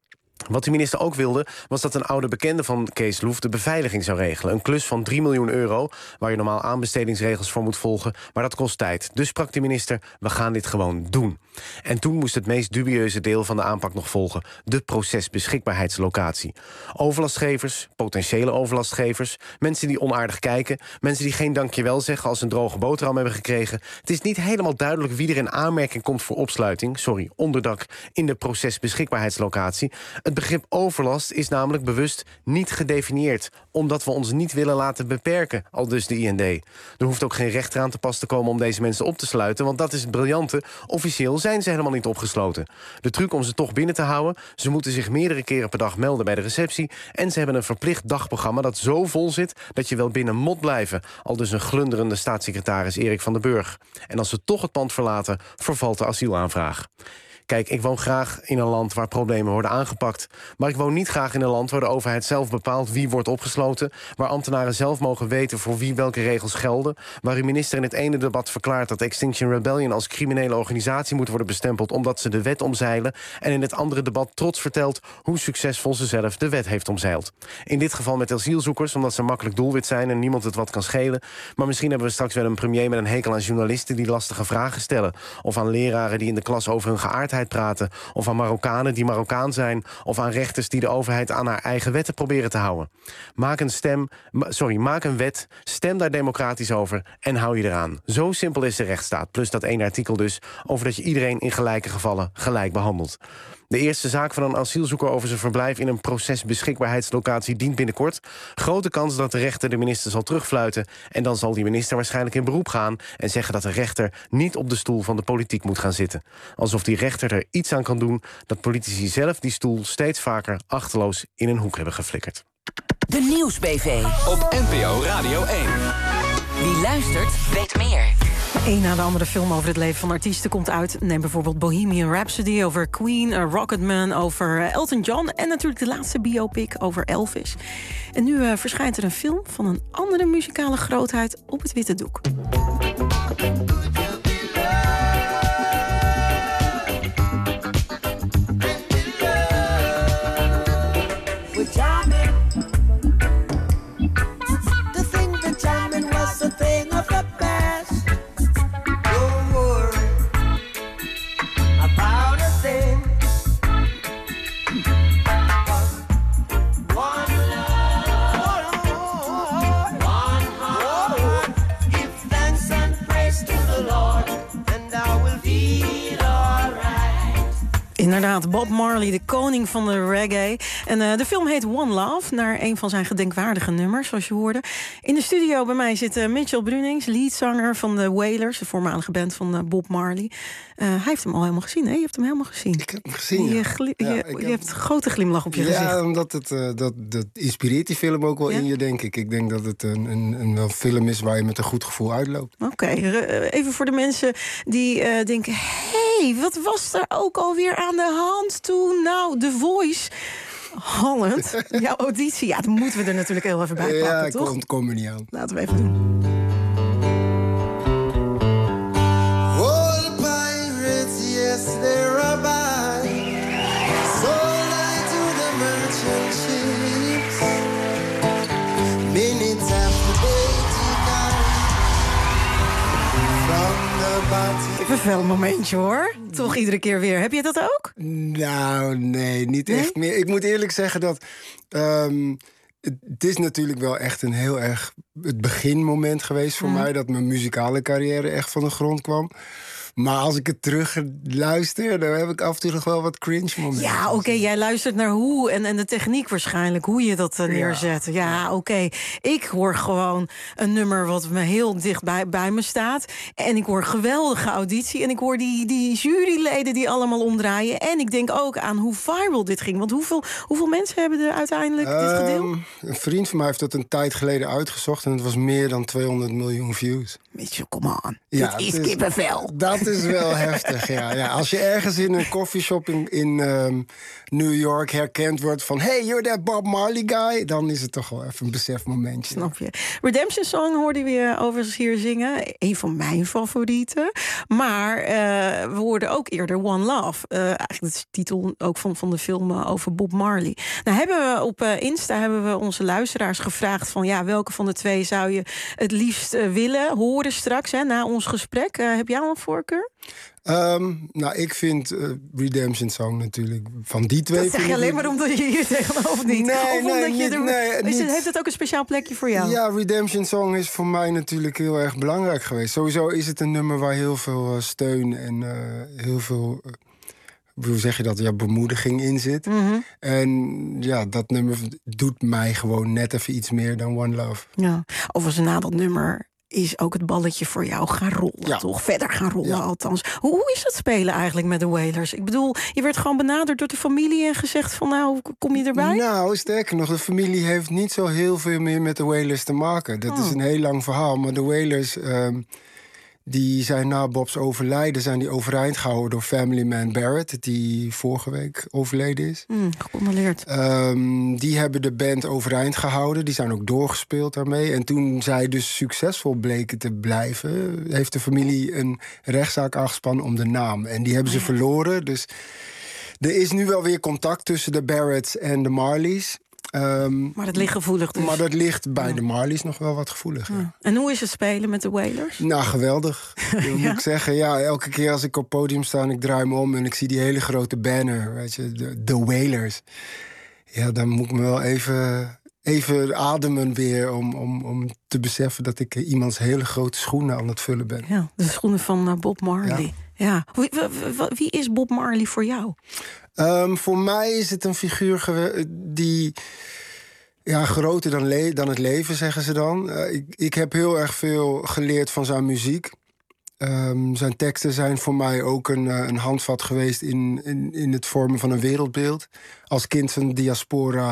Wat de minister ook wilde, was dat een oude bekende van Kees Loef de beveiliging zou regelen. Een klus van 3 miljoen euro, waar je normaal aanbestedingsregels voor moet volgen. Maar dat kost tijd. Dus sprak de minister, we gaan dit gewoon doen. En toen moest het meest dubieuze deel van de aanpak nog volgen. De procesbeschikbaarheidslocatie. Overlastgevers, potentiële overlastgevers, mensen die onaardig kijken, mensen die geen dankjewel zeggen als ze een droge boterham hebben gekregen. Het is niet helemaal duidelijk wie er in aanmerking komt voor opsluiting, onderdak, in de procesbeschikbaarheidslocatie. Het begrip overlast is namelijk bewust niet gedefinieerd, omdat we ons niet willen laten beperken, aldus de IND. Er hoeft ook geen rechter aan te pas te komen om deze mensen op te sluiten, want dat is het briljante. Officieel zijn ze helemaal niet opgesloten. De truc om ze toch binnen te houden, ze moeten zich meerdere keren per dag melden bij de receptie en ze hebben een verplicht dagprogramma dat zo vol zit dat je wel binnen moet blijven, aldus een glunderende staatssecretaris Erik van den Burg. En als ze toch het pand verlaten, vervalt de asielaanvraag. Kijk, ik woon graag in een land waar problemen worden aangepakt. Maar ik woon niet graag in een land waar de overheid zelf bepaalt wie wordt opgesloten, waar ambtenaren zelf mogen weten voor wie welke regels gelden, waar uw minister in het ene debat verklaart dat Extinction Rebellion als criminele organisatie moet worden bestempeld omdat ze de wet omzeilen, en in het andere debat trots vertelt hoe succesvol ze zelf de wet heeft omzeild. In dit geval met asielzoekers, omdat ze makkelijk doelwit zijn en niemand het wat kan schelen. Maar misschien hebben we straks wel een premier met een hekel aan journalisten die lastige vragen stellen, of aan leraren die in de klas over hun geaardheid praten, of aan Marokkanen die Marokkaan zijn, of aan rechters die de overheid aan haar eigen wetten proberen te houden. Maak een wet, stem daar democratisch over en hou je eraan. Zo simpel is de rechtsstaat, plus dat 1 artikel dus over dat je iedereen in gelijke gevallen gelijk behandelt. De eerste zaak van een asielzoeker over zijn verblijf in een procesbeschikbaarheidslocatie dient binnenkort. Grote kans dat de rechter de minister zal terugfluiten en dan zal die minister waarschijnlijk in beroep gaan en zeggen dat de rechter niet op de stoel van de politiek moet gaan zitten. Alsof die rechter er iets aan kan doen dat politici zelf die stoel steeds vaker achterloos in een hoek hebben geflikkerd. De Nieuwsbv op NPO Radio 1. Wie luistert, weet meer. Eén na de andere film over het leven van artiesten komt uit. Neem bijvoorbeeld Bohemian Rhapsody over Queen, Rocketman over Elton John en natuurlijk de laatste biopic over Elvis. En nu verschijnt er een film van een andere muzikale grootheid op het witte doek. Inderdaad, Bob Marley, de koning van de reggae. En de film heet One Love, naar een van zijn gedenkwaardige nummers, zoals je hoorde. In de studio bij mij zit Mitchell Brunings, leadzanger van de Wailers, de voormalige band van Bob Marley. Hij heeft hem al helemaal gezien, hè? Je hebt hem helemaal gezien. Ik heb hem gezien, Je hebt een grote glimlach op je gezicht. Ja, omdat dat inspireert die film ook wel in je, denk ik. Ik denk dat het een film is waar je met een goed gevoel uitloopt. Oké, even voor de mensen die denken... Hey, wat was er ook alweer aan de hand toen? Nou, The Voice... Holland, jouw auditie. Ja, dan moeten we er natuurlijk heel even bij pakken, toch? Ja, ik kom er niet aan. Laten we even doen. Yes, they're about sold I to the merchant ships. Minutes after they took out from the bottom. Even een fel momentje, hoor. Toch iedere keer weer. Heb je dat ook? Nou, nee, niet echt meer. Ik moet eerlijk zeggen dat... het is natuurlijk wel echt een heel erg... het beginmoment geweest voor mij... dat mijn muzikale carrière echt van de grond kwam. Maar als ik het terug luister, dan heb ik af en toe nog wel wat cringe momenten. Ja, oké, jij luistert naar hoe en de techniek waarschijnlijk, hoe je dat neerzet. Ja, oké. Ik hoor gewoon een nummer wat me heel dicht bij me staat. En ik hoor geweldige auditie. En ik hoor die juryleden die allemaal omdraaien. En ik denk ook aan hoe viral dit ging. Want hoeveel mensen hebben er uiteindelijk dit gedeeld? Een vriend van mij heeft dat een tijd geleden uitgezocht. En het was meer dan 200 miljoen views. Mitchell, come on. Ja, dit is kippenvel. Dat is wel heftig, ja. Als je ergens in een coffeeshop in New York herkend wordt van... hey, you're that Bob Marley guy, dan is het toch wel even een besefmomentje. Snap je. Redemption Song hoorden we je overigens hier zingen. Een van mijn favorieten. Maar we hoorden ook eerder One Love. Eigenlijk de titel ook van de film over Bob Marley. Nou hebben we op Insta onze luisteraars gevraagd van... ja, welke van de twee zou je het liefst willen horen straks, hè, na ons gesprek. Heb jij al een voorkeur? Nou, ik vind Redemption Song natuurlijk van die twee... Dat zeg je alleen maar omdat je hier tegenover niet? Nee, heeft het ook een speciaal plekje voor jou? Ja, Redemption Song is voor mij natuurlijk heel erg belangrijk geweest. Sowieso is het een nummer waar heel veel steun en heel veel... hoe zeg je dat? Ja, bemoediging in zit. Mm-hmm. En ja, dat nummer doet mij gewoon net even iets meer dan One Love. Ja, overigens na dat nummer... is ook het balletje voor jou gaan rollen, toch? Verder gaan rollen, althans. Hoe is dat spelen eigenlijk met de Wailers? Ik bedoel, je werd gewoon benaderd door de familie... en gezegd van, nou, kom je erbij? Nou, sterker nog, de familie heeft niet zo heel veel meer met de Wailers te maken. Dat is een heel lang verhaal, maar de Wailers... die zijn na Bob's overlijden overeind gehouden door family man Barrett... die vorige week overleden is. Gecondoleerd. Die hebben de band overeind gehouden. Die zijn ook doorgespeeld daarmee. En toen zij dus succesvol bleken te blijven... heeft de familie een rechtszaak aangespannen om de naam. En die hebben ze verloren. Dus er is nu wel weer contact tussen de Barretts en de Marleys... maar dat ligt gevoelig dus. Maar dat ligt bij de Marleys nog wel wat gevoelig. Ja. En hoe is het spelen met de Wailers? Nou, geweldig. Moet ik zeggen. Ja, elke keer als ik op het podium sta en ik draai me om... en ik zie die hele grote banner, weet je, de Wailers. Ja, dan moet ik me wel even ademen weer... om te beseffen dat ik iemands hele grote schoenen aan het vullen ben. Ja, de schoenen van Bob Marley. Ja. Wie is Bob Marley voor jou? Voor mij is het een figuur die... ja, groter dan het leven, zeggen ze dan. Ik heb heel erg veel geleerd van zijn muziek. Zijn teksten zijn voor mij ook een handvat geweest... in het vormen van een wereldbeeld. Als kind van de diaspora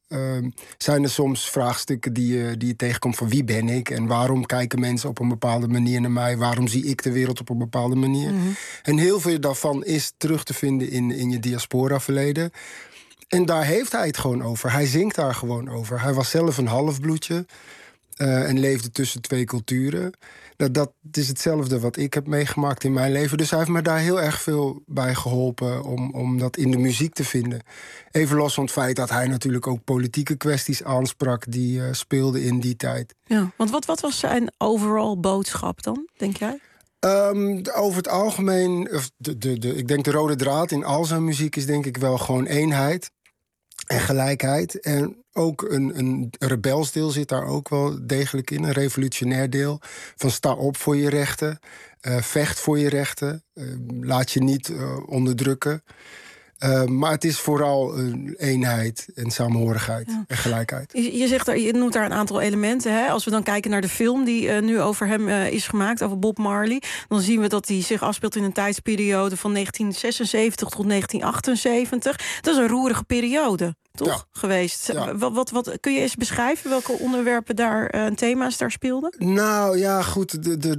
zijn er soms vraagstukken die je tegenkomt van wie ben ik en waarom kijken mensen op een bepaalde manier naar mij, waarom zie ik de wereld op een bepaalde manier. En heel veel daarvan is terug te vinden in je diaspora-verleden. En daar heeft hij het gewoon over. Hij zingt daar gewoon over. Hij was zelf een halfbloedje en leefde tussen twee culturen. Dat is hetzelfde wat ik heb meegemaakt in mijn leven. Dus hij heeft me daar heel erg veel bij geholpen om dat in de muziek te vinden. Even los van het feit dat hij natuurlijk ook politieke kwesties aansprak die speelden in die tijd. Ja, want wat was zijn overall boodschap dan, denk jij? Over het algemeen, ik denk de rode draad in al zijn muziek is denk ik wel gewoon eenheid en gelijkheid. En ook een rebels deel zit daar ook wel degelijk in. Een revolutionair deel. Van sta op voor je rechten. Vecht voor je rechten. Laat je niet onderdrukken. Maar het is vooral eenheid en samenhorigheid en gelijkheid. Je zegt je noemt daar een aantal elementen. Hè? Als we dan kijken naar de film die nu over hem is gemaakt, over Bob Marley, dan zien we dat hij zich afspeelt in een tijdsperiode van 1976 tot 1978. Dat is een roerige periode, toch? Geweest. Ja. Wat kun je eens beschrijven welke onderwerpen daar en thema's daar speelden? Nou ja, goed.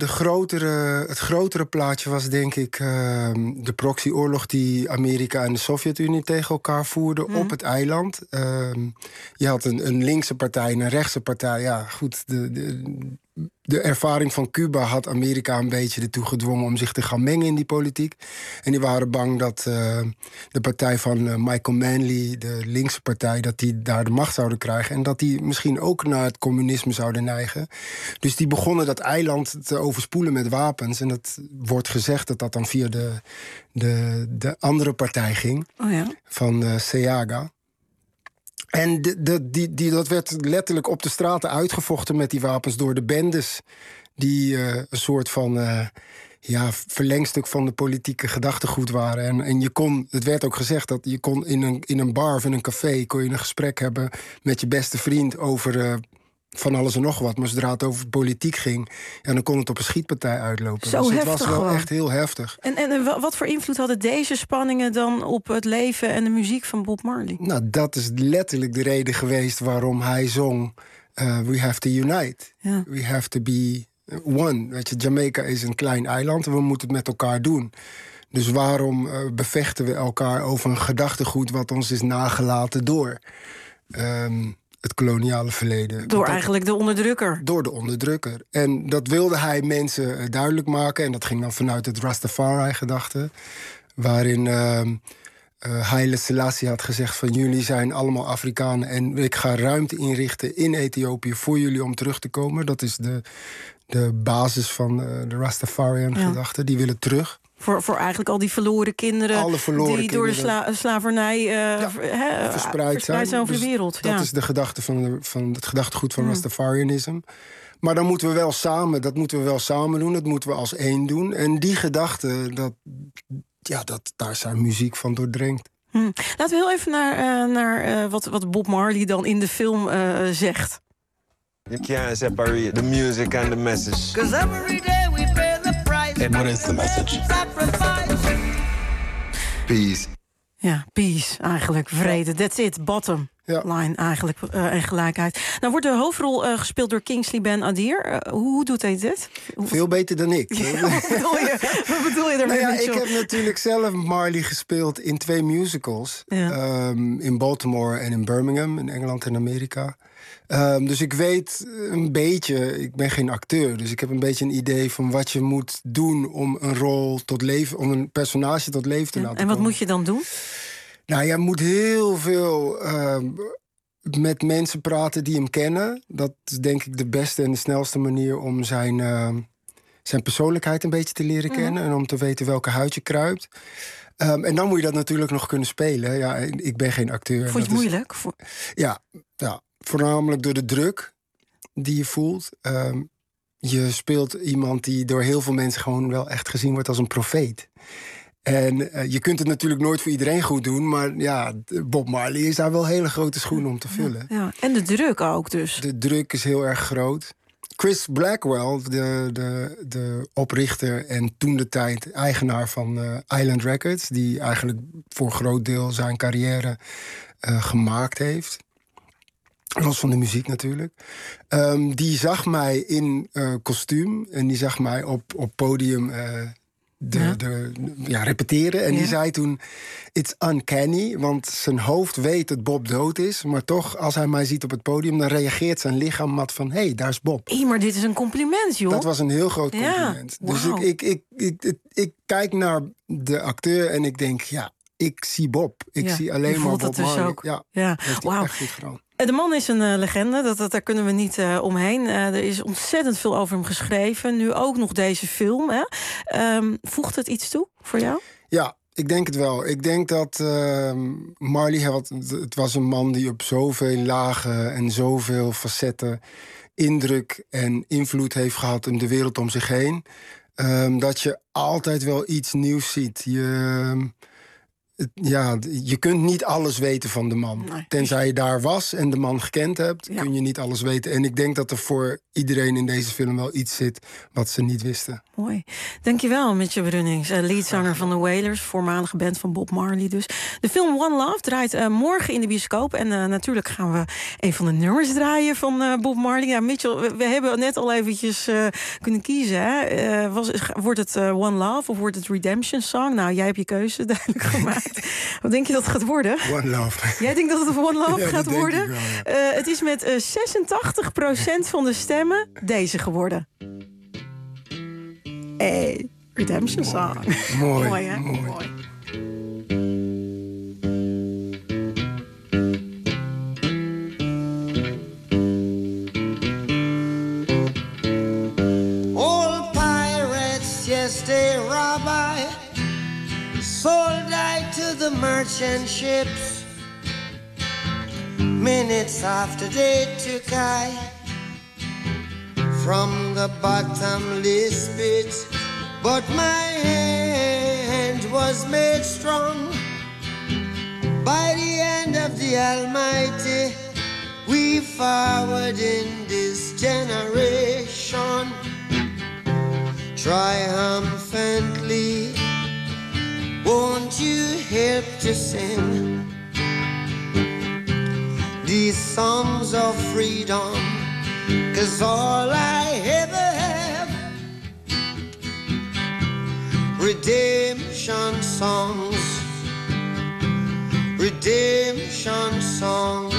Het grotere plaatje was denk ik de proxyoorlog die Amerika en de Sovjet-Unie tegen elkaar voerden op het eiland. Je had een linkse partij en een rechtse partij. Ja, goed. De ervaring van Cuba had Amerika een beetje ertoe gedwongen om zich te gaan mengen in die politiek. En die waren bang dat de partij van Michael Manley, de linkse partij, dat die daar de macht zouden krijgen. En dat die misschien ook naar het communisme zouden neigen. Dus die begonnen dat eiland te overspoelen met wapens. En dat wordt gezegd dat dat dan via de andere partij ging. Oh ja. Van Seaga. En dat werd letterlijk op de straten uitgevochten met die wapens door de bendes. Die een soort van verlengstuk van de politieke gedachtegoed waren. En je kon, het werd ook gezegd dat je kon in een bar of in een café kon je een gesprek hebben met je beste vriend over van alles en nog wat. Maar zodra het over politiek ging, dan kon het op een schietpartij uitlopen. Zo dus heftig het was wel gewoon. echt heel heftig. En wat voor invloed hadden deze spanningen dan op het leven en de muziek van Bob Marley? Nou, dat is letterlijk de reden geweest waarom hij zong We have to unite. Ja. We have to be one. Weet je, Jamaica is een klein eiland en we moeten het met elkaar doen. Dus waarom bevechten we elkaar over een gedachtegoed wat ons is nagelaten door het koloniale verleden? Door eigenlijk de onderdrukker. Door de onderdrukker. En dat wilde hij mensen duidelijk maken. En dat ging dan vanuit het Rastafari-gedachte. Waarin Haile Selassie had gezegd van jullie zijn allemaal Afrikanen en ik ga ruimte inrichten in Ethiopië voor jullie om terug te komen. Dat is de basis van de Rastafarian-gedachte. Die willen terug. Voor eigenlijk al die verloren kinderen die door de slavernij verspreid zijn over de wereld. Dat is de gedachte van het gedachtegoed van Rastafarianism. Maar dan moeten we wel samen, dat moeten we wel samen doen. Dat moeten we als één doen. En die gedachte, daar zijn muziek van doordrenkt. Laten we heel even naar wat Bob Marley dan in de film zegt. You can't separate the music and the message. 'Cause every day we pay the price. And what is the message? Sacrifice. Peace. Ja, peace eigenlijk, vrede. That's it, bottom line eigenlijk, en gelijkheid. Nou wordt de hoofdrol gespeeld door Kingsley Ben-Adir. Hoe doet hij dit? Veel beter dan ik. Ja, wat bedoel je daarmee? Nou ja, ik heb natuurlijk zelf Marley gespeeld in 2 musicals. Ja. In Baltimore en in Birmingham, in Engeland en Amerika. Dus ik weet een beetje, ik ben geen acteur, dus ik heb een beetje een idee van wat je moet doen om een rol tot leven, om een personage tot leven te laten komen. En wat moet je dan doen? Nou, je moet heel veel met mensen praten die hem kennen. Dat is denk ik de beste en de snelste manier om zijn persoonlijkheid een beetje te leren kennen en om te weten welke huid je kruipt. En dan moet je dat natuurlijk nog kunnen spelen. Ja, ik ben geen acteur. Vond je het moeilijk? Ja, voornamelijk door de druk die je voelt. Je speelt iemand die door heel veel mensen gewoon wel echt gezien wordt als een profeet. En je kunt het natuurlijk nooit voor iedereen goed doen, maar ja, Bob Marley is daar wel hele grote schoenen om te vullen. Ja. En de druk ook dus. De druk is heel erg groot. Chris Blackwell, de oprichter en toentertijd eigenaar van Island Records, die eigenlijk voor een groot deel zijn carrière gemaakt heeft. Los van de muziek natuurlijk. Die zag mij in kostuum. En die zag mij op podium repeteren. En die zei toen, it's uncanny. Want zijn hoofd weet dat Bob dood is. Maar toch, als hij mij ziet op het podium, dan reageert zijn lichaam mat van, hé, daar is Bob. Maar dit is een compliment, joh. Dat was een heel groot compliment. Ja, wow. Dus ik kijk naar de acteur en ik denk, ja, ik zie Bob. Ik zie alleen maar Bob Marley. Ook. Ja, heeft hij echt goed gedaan. De man is een legende, daar kunnen we niet omheen. Er is ontzettend veel over hem geschreven. Nu ook nog deze film. Hè? Voegt het iets toe voor jou? Ja, ik denk het wel. Ik denk dat Marley, het was een man die op zoveel lagen en zoveel facetten indruk en invloed heeft gehad in de wereld om zich heen. Dat je altijd wel iets nieuws ziet. Je kunt niet alles weten van de man. Nee. Tenzij je daar was en de man gekend hebt, kun je niet alles weten. En ik denk dat er voor iedereen in deze film wel iets zit wat ze niet wisten. Mooi. Dankjewel, Mitchell Brunnings, leadzanger van de Wailers, voormalige band van Bob Marley dus. De film One Love draait morgen in de bioscoop. En natuurlijk gaan we een van de nummers draaien van Bob Marley. Ja, Mitchell, we hebben net al eventjes kunnen kiezen. Hè? Wordt het One Love of wordt het Redemption Song? Nou, jij hebt je keuze duidelijk gemaakt. Wat denk je dat het gaat worden? One Love. Jij denkt dat het One Love gaat worden? Wel, ja. Het is met 86% van de stemmen deze geworden. Hey, Redemption Song. Mooi. Mooi, hè? Mooi. All pirates, yes, they rabbi. Sold I to the merchant ships. Minutes after they took I from the bottomless pit, but my hand was made strong by the hand of the Almighty. We forward in this generation triumphantly. Won't you help to sing these songs of freedom? 'Cause all I ever have, redemption songs, redemption songs.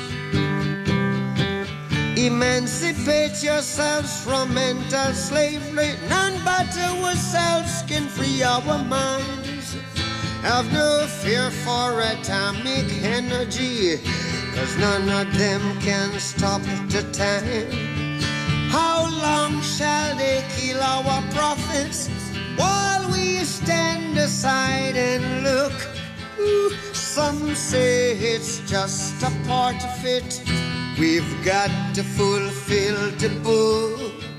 Emancipate yourselves from mental slavery. None but ourselves can free our minds. Have no fear for atomic energy, 'cause none of them can stop the time. How long shall they kill our prophets while we stand aside and look? Ooh, some say it's just a part of it. We've got to fulfill the book.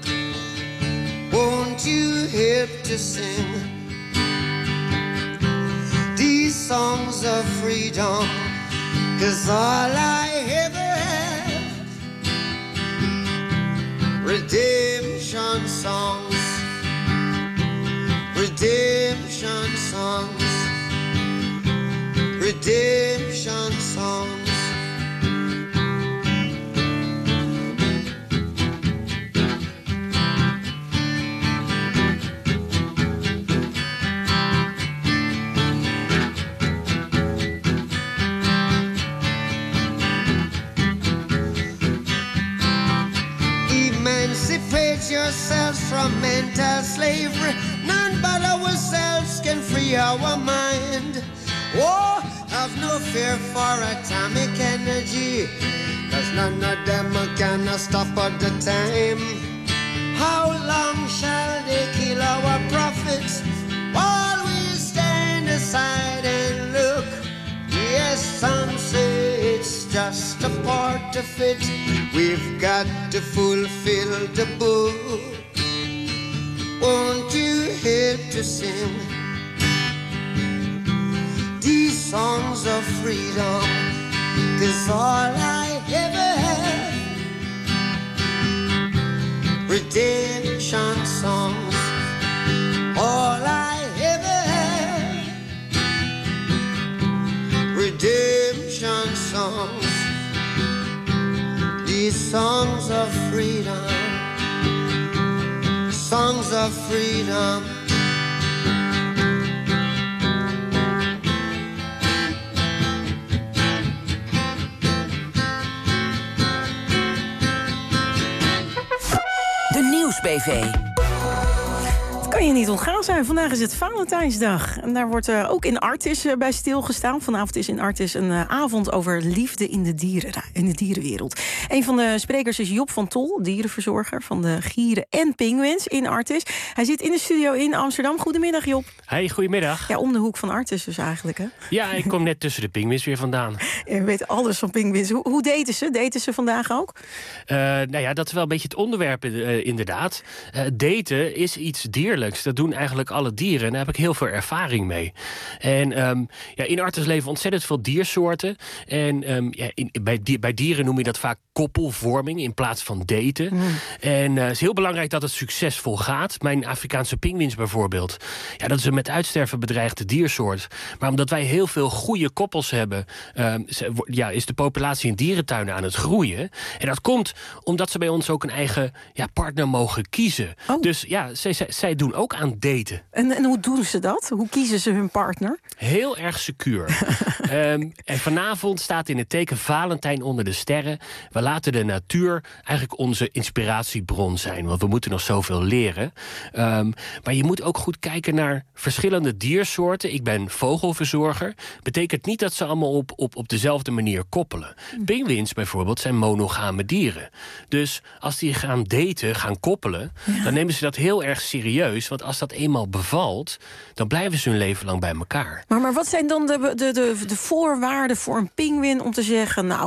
Won't you help to sing these songs of freedom? 'Cause all I ever have, redemption songs, redemption songs, redemption songs. Emancipate yourselves from mental slavery. None but ourselves can free our mind. Oh, have no fear for atomic energy, 'cause none of them can stop at the time. How long shall they kill our prophets while we stand aside and look? Yes, some say it's just a part of it. We've got to fulfill the book. Won't you help to sing these songs of freedom? 'Cause all I ever have, redemption songs. All I ever have, redemption songs. songs of freedom, songs of freedom. De Nieuwsbv. Kan je niet ontgaan zijn. Vandaag is het Valentijnsdag. En daar wordt ook in Artis bij stilgestaan. Vanavond is in Artis een avond over liefde in de dierenwereld. Een van de sprekers is Job van Tol, dierenverzorger van de gieren en pinguïns in Artis. Hij zit in de studio in Amsterdam. Goedemiddag, Job. Hey, goedemiddag. Ja, om de hoek van Artis dus eigenlijk, hè? Ja, ik kom net tussen de pinguïns weer vandaan. Je weet alles van pinguïns. Hoe daten ze? Daten ze vandaag ook? Nou ja, dat is wel een beetje het onderwerp inderdaad. Daten is iets dierlijks. Dat doen eigenlijk alle dieren. En daar heb ik heel veel ervaring mee. En in Artis leven ontzettend veel diersoorten. En bij dieren noem je dat vaak koppelvorming in plaats van daten. En het is heel belangrijk dat het succesvol gaat. Mijn Afrikaanse pinguïns bijvoorbeeld. Ja, dat is een met uitsterven bedreigde diersoort. Maar omdat wij heel veel goede koppels hebben, is de populatie in dierentuinen aan het groeien. En dat komt omdat ze bij ons ook een eigen partner mogen kiezen. Oh. Dus ja, zij doen ook aan daten. En hoe doen ze dat? Hoe kiezen ze hun partner? Heel erg secuur. En vanavond staat in het teken Valentijn onder de sterren. We laten de natuur eigenlijk onze inspiratiebron zijn. Want we moeten nog zoveel leren. Maar je moet ook goed kijken naar verschillende diersoorten. Ik ben vogelverzorger. Betekent niet dat ze allemaal op dezelfde manier koppelen. Pinguïns bijvoorbeeld zijn monogame dieren. Dus als die gaan daten, gaan koppelen, dan nemen ze dat heel erg serieus. Want als dat eenmaal bevalt, dan blijven ze hun leven lang bij elkaar. Maar wat zijn dan de voorwaarden voor een pinguïn om te zeggen, nou,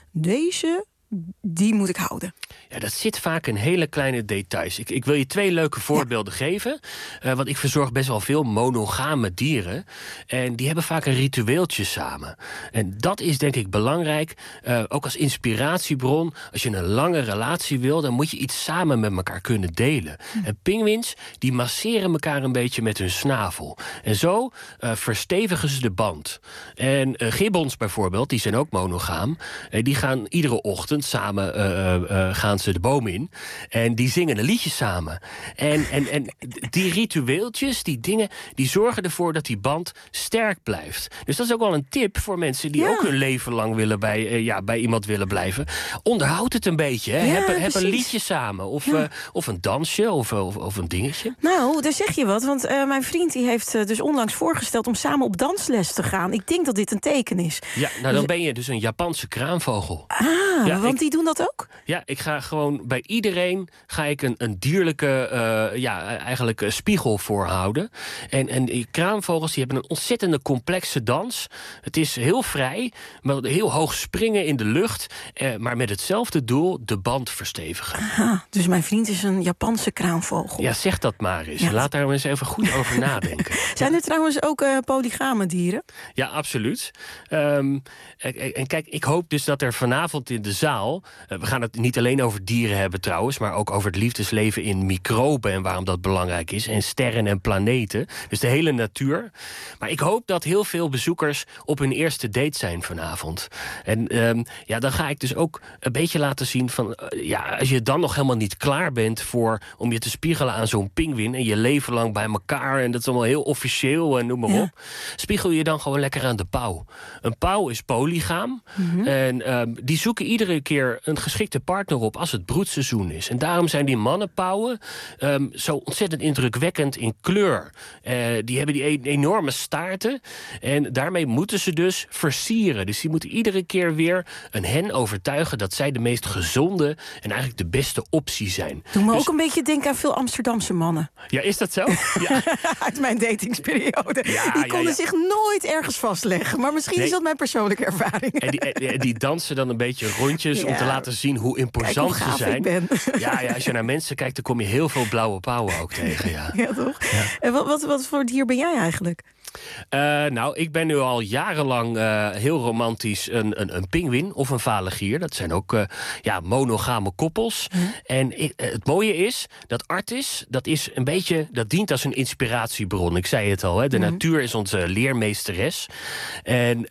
die moet ik houden? Ja, dat zit vaak in hele kleine details. Ik wil je 2 leuke voorbeelden geven. Want ik verzorg best wel veel monogame dieren. En die hebben vaak een ritueeltje samen. En dat is denk ik belangrijk. Ook als inspiratiebron. Als je een lange relatie wil, dan moet je iets samen met elkaar kunnen delen. En pinguïns, die masseren elkaar een beetje met hun snavel. En zo verstevigen ze de band. En gibbons bijvoorbeeld, die zijn ook monogaam. Die gaan iedere ochtend samen gaan ze de boom in. En die zingen een liedje samen. En die ritueeltjes, die dingen, die zorgen ervoor dat die band sterk blijft. Dus dat is ook wel een tip voor mensen die ook hun leven lang willen bij iemand willen blijven. Onderhoud het een beetje. Hè. Heb een liedje samen. Of een dansje of een dingetje. Nou, daar zeg je wat. Want mijn vriend die heeft dus onlangs voorgesteld om samen op dansles te gaan. Ik denk dat dit een teken is. Ja, nou dan ben je dus een Japanse kraanvogel. Want die doen dat ook? Ja, ik ga gewoon bij iedereen een dierlijke eigenlijk spiegel voorhouden. En die kraanvogels die hebben een ontzettende complexe dans. Het is heel vrij, maar heel hoog springen in de lucht. Maar met hetzelfde doel, de band verstevigen. Aha, dus mijn vriend is een Japanse kraanvogel. Ja, zeg dat maar eens. Ja. Laat daar eens even goed over nadenken. Zijn er trouwens ook polygame dieren? Ja, absoluut. En kijk, ik hoop dus dat er vanavond in de zaal, we gaan het niet alleen over dieren hebben trouwens, maar ook over het liefdesleven in microben en waarom dat belangrijk is. En sterren en planeten. Dus de hele natuur. Maar ik hoop dat heel veel bezoekers op hun eerste date zijn vanavond. En dan ga ik dus ook een beetje laten zien van, als je dan nog helemaal niet klaar bent om je te spiegelen aan zo'n pinguïn en je leven lang bij elkaar en dat is allemaal heel officieel en noem maar op. Spiegel je dan gewoon lekker aan de pauw. Een pauw is polygaam. En die zoeken iedere keer een geschikte partner op als het broedseizoen is. En daarom zijn die mannenpauwen zo ontzettend indrukwekkend in kleur. Die hebben die enorme staarten. En daarmee moeten ze dus versieren. Dus die moeten iedere keer weer een hen overtuigen dat zij de meest gezonde en eigenlijk de beste optie zijn. Doe me ook een beetje denken aan veel Amsterdamse mannen. Ja, is dat zo? Ja. Uit mijn datingsperiode. Die konden zich nooit ergens vastleggen. Maar misschien is dat mijn persoonlijke ervaring. En die dansen dan een beetje rondjes om te laten zien hoe imposant ze zijn. Ja, als je naar mensen kijkt, dan kom je heel veel blauwe pauwen ook tegen. Ja, toch? Ja. En wat voor dier ben jij eigenlijk? Ik ben nu al jarenlang heel romantisch een pinguïn of een valigier. Dat zijn ook monogame koppels. En het mooie is dat Artis, dat dient als een inspiratiebron. Ik zei het al, hè, de natuur is onze leermeesteres. En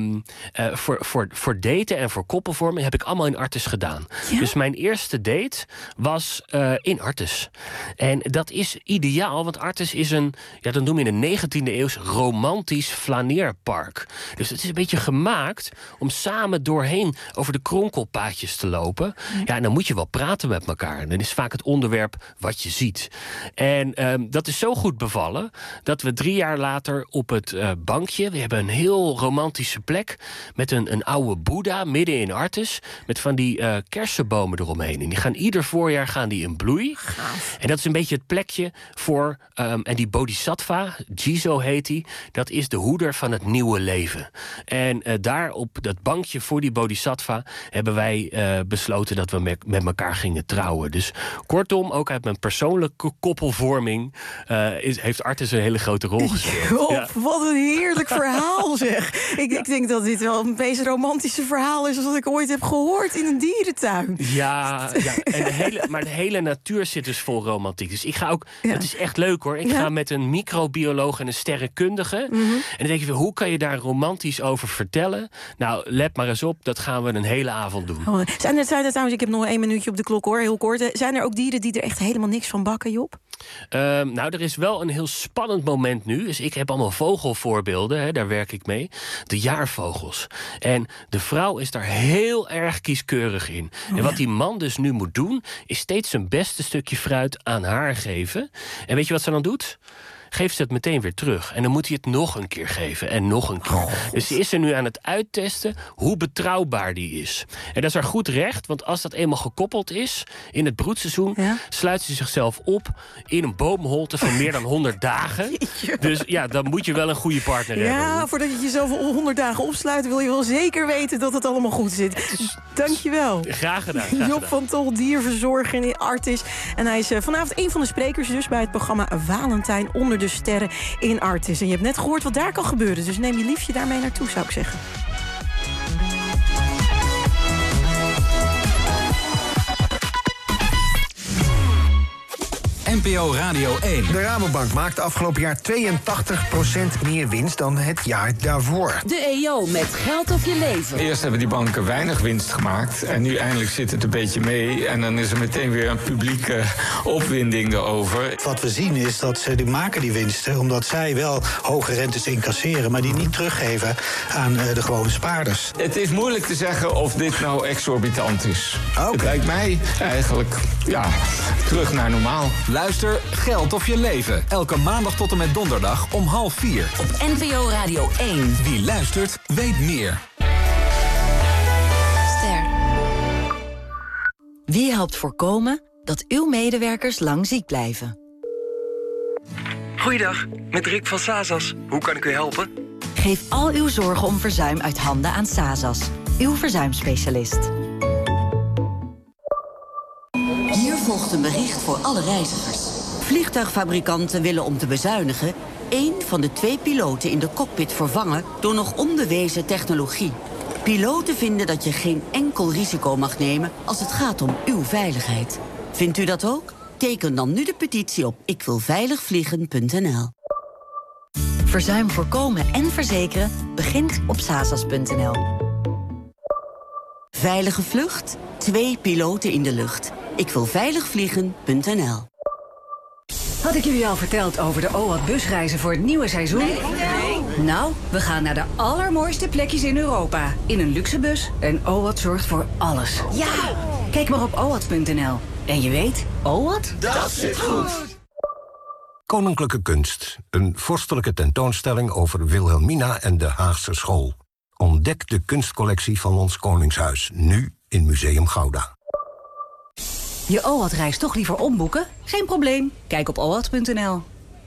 voor daten en voor koppelvorming heb ik allemaal in Artis gedaan. Ja? Dus mijn eerste date was in Artis. En dat is ideaal, want Artis is dat noem je een 19e eeuws romantisch flaneerpark. Dus het is een beetje gemaakt om samen doorheen over de kronkelpaadjes te lopen. Ja, en dan moet je wel praten met elkaar. En dan is vaak het onderwerp wat je ziet. En dat is zo goed bevallen dat we 3 jaar later op het bankje, we hebben een heel romantische plek met een oude Boeddha midden in Artis, met van die kersenbomen eromheen. En die gaan ieder voorjaar in bloei. Gaaf. En dat is een beetje het plekje voor, en die Bodhisattva, Jizo heet die, dat is de hoeder van het nieuwe leven. En daar op dat bankje voor die Bodhisattva hebben wij besloten dat we met elkaar gingen trouwen. Dus kortom, ook uit mijn persoonlijke koppelvorming heeft Artis een hele grote rol gespeeld. Ja. Wat een heerlijk verhaal, zeg. Ik denk dat dit wel het meest romantische verhaal is als dat ik ooit heb gehoord in een dierentuin. Ja, en maar de hele natuur zit dus vol romantiek. Dus ik ga ook, het is echt leuk hoor, ik ga met een microbioloog en een sterrenkundige. En dan denk je, hoe kan je daar romantisch over vertellen? Nou, let maar eens op, dat gaan we een hele avond doen. Oh, zijn er trouwens, ik heb nog 1 minuutje op de klok hoor, heel kort. Zijn er ook dieren die er echt helemaal niks van bakken, Job? Er is wel een heel spannend moment nu. Dus ik heb allemaal vogelvoorbeelden, hè, daar werk ik mee. De jaarvogels. En de vrouw is daar heel erg kieskeurig in. En wat die man dus nu moet doen, is steeds zijn beste stukje fruit aan haar geven. En weet je wat ze dan doet? Geeft ze het meteen weer terug. En dan moet hij het nog een keer geven en nog een keer. Dus ze is er nu aan het uittesten hoe betrouwbaar die is. En dat is haar goed recht, want als dat eenmaal gekoppeld is in het broedseizoen, sluit ze zichzelf op in een boomholte van meer dan 100 dagen. Dus ja, dan moet je wel een goede partner hebben. Ja, voordat je jezelf 100 dagen opsluit, wil je wel zeker weten dat het allemaal goed zit. Dankjewel. Graag gedaan. Job van Tol, dierverzorger in Artis. En hij is vanavond een van de sprekers dus bij het programma Valentijn onder de sterren in Artis. En je hebt net gehoord wat daar kan gebeuren. Dus neem je liefje daarmee naartoe, zou ik zeggen. NPO Radio 1. De Rabobank maakte afgelopen jaar 82% meer winst dan het jaar daarvoor. De EO met geld op je leven. Eerst hebben die banken weinig winst gemaakt. En nu eindelijk zit het een beetje mee. En dan is er meteen weer een publieke opwinding erover. Wat we zien is dat ze die maken die winsten omdat zij wel hoge rentes incasseren, maar die niet teruggeven aan de gewone spaarders. Het is moeilijk te zeggen of dit nou exorbitant is. Het lijkt mij eigenlijk, terug naar normaal. Luister Geld of je leven. Elke maandag tot en met donderdag om 3:30. Op NPO Radio 1. Wie luistert, weet meer. Ster. Wie helpt voorkomen dat uw medewerkers lang ziek blijven? Goeiedag, met Rick van Sazas. Hoe kan ik u helpen? Geef al uw zorgen om verzuim uit handen aan Sazas, uw verzuimspecialist. Hier volgt een bericht voor alle reizigers. Vliegtuigfabrikanten willen om te bezuinigen 1 van de 2 piloten in de cockpit vervangen door nog onbewezen technologie. Piloten vinden dat je geen enkel risico mag nemen als het gaat om uw veiligheid. Vindt u dat ook? Teken dan nu de petitie op ikwilveiligvliegen.nl. Verzuim voorkomen en verzekeren begint op sazas.nl. Veilige vlucht, 2 piloten in de lucht. ikwilveiligvliegen.nl. Had ik jullie al verteld over de OWAT busreizen voor het nieuwe seizoen? Nee. Nou, we gaan naar de allermooiste plekjes in Europa. In een luxe bus en OWAT zorgt voor alles. Ja! Kijk maar op owat.nl. En je weet, OWAT? Dat zit goed! Koninklijke Kunst. Een vorstelijke tentoonstelling over Wilhelmina en de Haagse school. Ontdek de kunstcollectie van ons Koningshuis. Nu in Museum Gouda. Je OWAT-reis toch liever omboeken? Geen probleem. Kijk op owat.nl.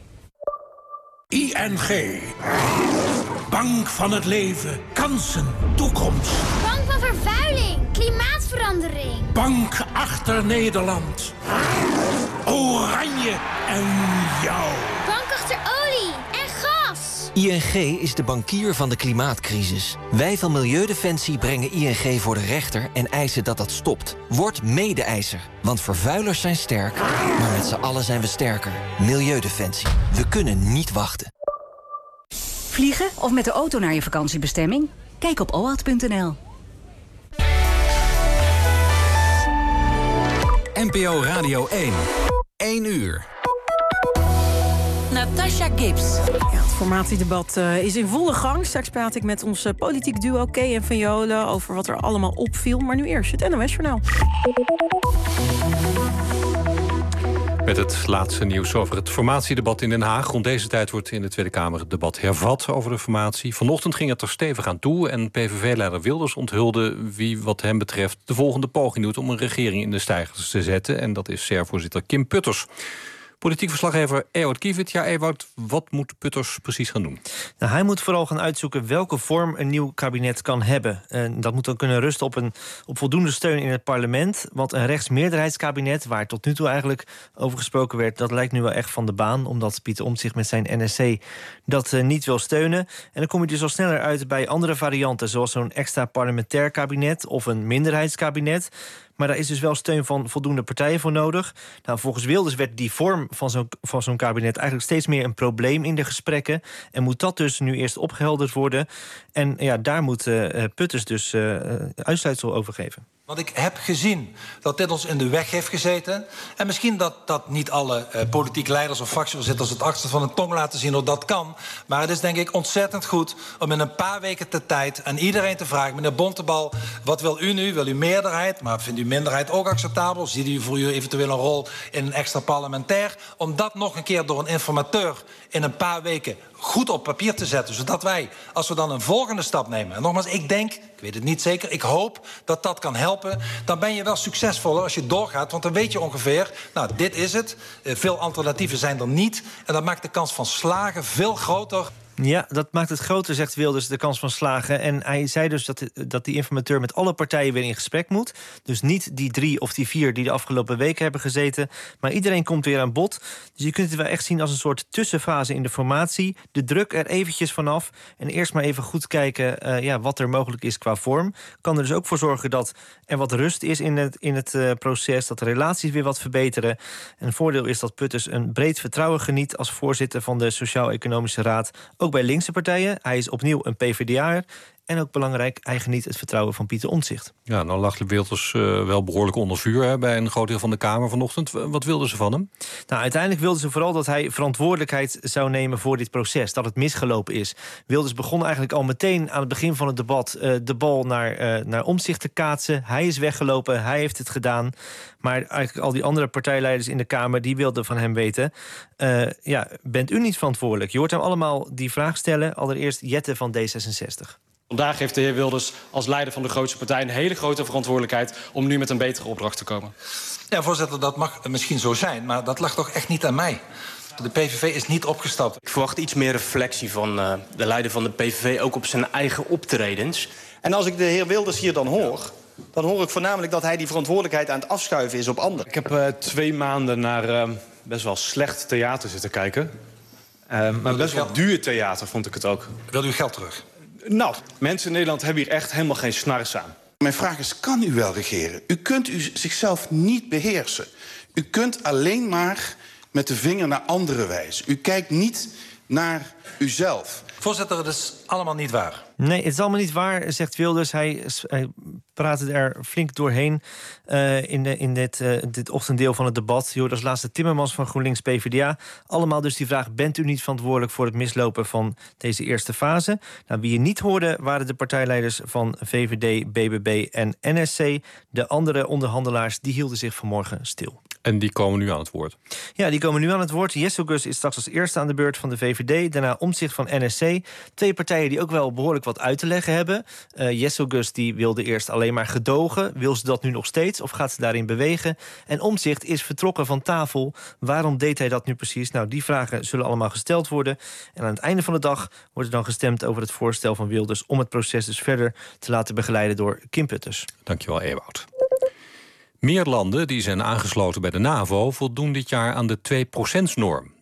ING. Bank van het leven. Kansen. Toekomst. Bank van vervuiling. Klimaatverandering. Bank achter Nederland. Oranje en jou. Bank achter olie en gas. ING is de bankier van de klimaatcrisis. Wij van Milieudefensie brengen ING voor de rechter en eisen dat dat stopt. Word mede-eiser, want vervuilers zijn sterk, maar met z'n allen zijn we sterker. Milieudefensie. We kunnen niet wachten. Vliegen of met de auto naar je vakantiebestemming? Kijk op oat.nl. NPO Radio 1. 1 uur. Natasha Gibbs. Ja, het formatiedebat is in volle gang. Straks praat ik met ons politiek duo Kay en Van Jolen over wat er allemaal opviel. Maar nu eerst het NOS-journaal. Met het laatste nieuws over het formatiedebat in Den Haag. Rond deze tijd wordt in de Tweede Kamer het debat hervat over de formatie. Vanochtend ging het er stevig aan toe en PVV-leider Wilders onthulde wie wat hem betreft de volgende poging doet om een regering in de steigers te zetten. En dat is SER-voorzitter Kim Putters. Politiek verslaggever Ewout Kiviet. Ja, Ewout, wat moet Putters precies gaan doen? Nou, hij moet vooral gaan uitzoeken welke vorm een nieuw kabinet kan hebben. En dat moet dan kunnen rusten op voldoende steun in het parlement. Want een rechtsmeerderheidskabinet, waar tot nu toe eigenlijk over gesproken werd, dat lijkt nu wel echt van de baan, omdat Pieter Omtzigt met zijn NSC dat niet wil steunen. En dan kom je dus al sneller uit bij andere varianten, zoals zo'n extra parlementair kabinet of een minderheidskabinet. Maar daar is dus wel steun van voldoende partijen voor nodig. Nou, volgens Wilders werd die vorm van zo'n kabinet eigenlijk steeds meer een probleem in de gesprekken. En moet dat dus nu eerst opgehelderd worden. En ja, daar moet Putters dus uitsluitsel over geven. Want ik heb gezien dat dit ons in de weg heeft gezeten. En misschien dat niet alle politieke leiders of fractievoorzitters het achterste van hun tong laten zien hoe dat kan. Maar het is denk ik ontzettend goed om in een paar weken de tijd aan iedereen te vragen: meneer Bontebal, wat wil u nu? Wil u meerderheid? Maar vindt u minderheid ook acceptabel? Ziet u voor u eventueel een rol in een extra parlementair? Om dat nog een keer door een informateur in een paar weken goed op papier te zetten. Zodat wij, als we dan een volgende stap nemen. En nogmaals, ik denk, ik weet het niet zeker, ik hoop dat dat kan helpen. Dan ben je wel succesvoller als je doorgaat. Want dan weet je ongeveer, nou, dit is het. Veel alternatieven zijn er niet. En dat maakt de kans van slagen veel groter. Ja, dat maakt het groter, zegt Wilders, de kans van slagen. En hij zei dus dat die informateur met alle partijen weer in gesprek moet. Dus niet die 3 of die 4 die de afgelopen weken hebben gezeten. Maar iedereen komt weer aan bod. Dus je kunt het wel echt zien als een soort tussenfase in de formatie. De druk er eventjes vanaf. En eerst maar even goed kijken wat er mogelijk is qua vorm. Kan er dus ook voor zorgen dat er wat rust is in het proces. Dat de relaties weer wat verbeteren. En het voordeel is dat Putters een breed vertrouwen geniet als voorzitter van de Sociaal-Economische Raad. Ook bij linkse partijen. Hij is opnieuw een PvdA'er. En ook belangrijk, hij geniet het vertrouwen van Pieter Omtzigt. Ja, nou lag Wilders wel behoorlijk onder vuur bij een groot deel van de Kamer vanochtend. Wat wilden ze van hem? Nou, uiteindelijk wilden ze vooral dat hij verantwoordelijkheid zou nemen voor dit proces. Dat het misgelopen is. Wilders begon eigenlijk al meteen aan het begin van het debat de bal naar Omtzigt te kaatsen. Hij is weggelopen, hij heeft het gedaan. Maar eigenlijk al die andere partijleiders in de Kamer, die wilden van hem weten: bent u niet verantwoordelijk? Je hoort hem allemaal die vraag stellen. Allereerst Jette van D66. Vandaag heeft de heer Wilders als leider van de grootste partij een hele grote verantwoordelijkheid om nu met een betere opdracht te komen. Ja, voorzitter, dat mag misschien zo zijn, maar dat lag toch echt niet aan mij. De PVV is niet opgestapt. Ik verwacht iets meer reflectie van de leider van de PVV, ook op zijn eigen optredens. En als ik de heer Wilders hier dan hoor ik voornamelijk dat hij die verantwoordelijkheid aan het afschuiven is op anderen. Ik heb 2 maanden naar best wel slecht theater zitten kijken. Maar best wel duur theater vond ik het ook. Wil u geld terug? Nou, mensen in Nederland hebben hier echt helemaal geen snars aan. Mijn vraag is, kan u wel regeren? U kunt zichzelf niet beheersen. U kunt alleen maar met de vinger naar anderen wijzen. U kijkt niet naar uzelf. Voorzitter, het is allemaal niet waar. Nee, het is allemaal niet waar, zegt Wilders. Hij praatte er flink doorheen in dit ochtenddeel van het debat. Je hoort als laatste Timmermans van GroenLinks PvdA. Allemaal dus die vraag: bent u niet verantwoordelijk voor het mislopen van deze eerste fase? Nou, wie je niet hoorde waren de partijleiders van VVD, BBB en NSC. De andere onderhandelaars die hielden zich vanmorgen stil. En die komen nu aan het woord? Ja, die komen nu aan het woord. Jesselgus is straks als eerste aan de beurt van de VVD. Daarna Omtzigt van NSC. 2 partijen die ook wel behoorlijk wat uit te leggen hebben. Jesselgus die wilde eerst alleen maar gedogen. Wil ze dat nu nog steeds of gaat ze daarin bewegen? En Omtzigt is vertrokken van tafel. Waarom deed hij dat nu precies? Nou, die vragen zullen allemaal gesteld worden. En aan het einde van de dag wordt er dan gestemd over het voorstel van Wilders om het proces dus verder te laten begeleiden door Kim Putters. Dankjewel, Ewout. Meer landen die zijn aangesloten bij de NAVO voldoen dit jaar aan de 2%-norm.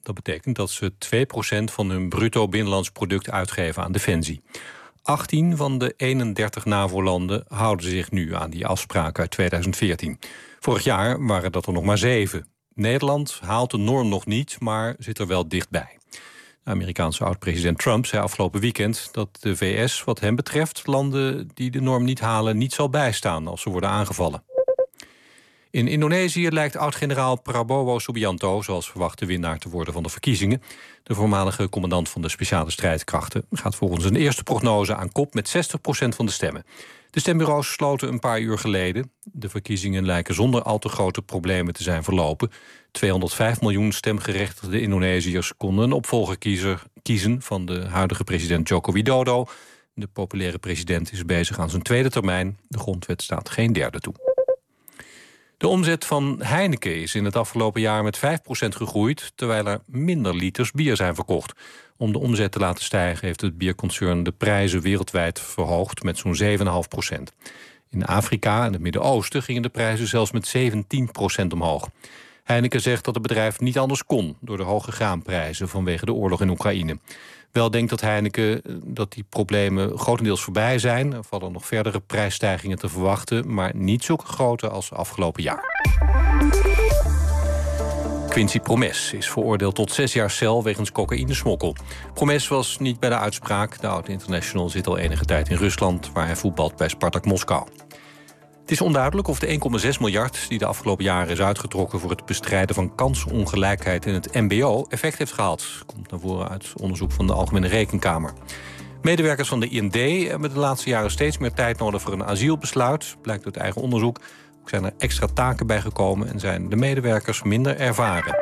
Dat betekent dat ze 2% van hun bruto binnenlands product uitgeven aan defensie. 18 van de 31 NAVO-landen houden zich nu aan die afspraak uit 2014. Vorig jaar waren dat er nog maar 7. Nederland haalt de norm nog niet, maar zit er wel dichtbij. De Amerikaanse oud-president Trump zei afgelopen weekend dat de VS wat hem betreft landen die de norm niet halen niet zal bijstaan als ze worden aangevallen. In Indonesië lijkt oud-generaal Prabowo Subianto zoals verwacht de winnaar te worden van de verkiezingen. De voormalige commandant van de speciale strijdkrachten gaat volgens een eerste prognose aan kop met 60% van de stemmen. De stembureaus sloten een paar uur geleden. De verkiezingen lijken zonder al te grote problemen te zijn verlopen. 205 miljoen stemgerechtigde Indonesiërs konden een opvolger kiezen van de huidige president Joko Widodo. De populaire president is bezig aan zijn tweede termijn. De grondwet staat geen derde toe. De omzet van Heineken is in het afgelopen jaar met 5% gegroeid, terwijl er minder liters bier zijn verkocht. Om de omzet te laten stijgen heeft het bierconcern de prijzen wereldwijd verhoogd met zo'n 7,5%. In Afrika en het Midden-Oosten gingen de prijzen zelfs met 17% omhoog. Heineken zegt dat het bedrijf niet anders kon door de hoge graanprijzen vanwege de oorlog in Oekraïne. Wel denkt dat Heineken dat die problemen grotendeels voorbij zijn. Er vallen nog verdere prijsstijgingen te verwachten, maar niet zulke grote als afgelopen jaar. Quincy Promes is veroordeeld tot 6 jaar cel wegens cocaïnesmokkel. Promes was niet bij de uitspraak. De oud-international zit al enige tijd in Rusland, waar hij voetbalt bij Spartak Moskou. Het is onduidelijk of de 1,6 miljard die de afgelopen jaren is uitgetrokken voor het bestrijden van kansongelijkheid in het mbo effect heeft gehad. Komt naar voren uit onderzoek van de Algemene Rekenkamer. Medewerkers van de IND hebben de laatste jaren steeds meer tijd nodig voor een asielbesluit, blijkt uit eigen onderzoek. Ook zijn er extra taken bijgekomen en zijn de medewerkers minder ervaren.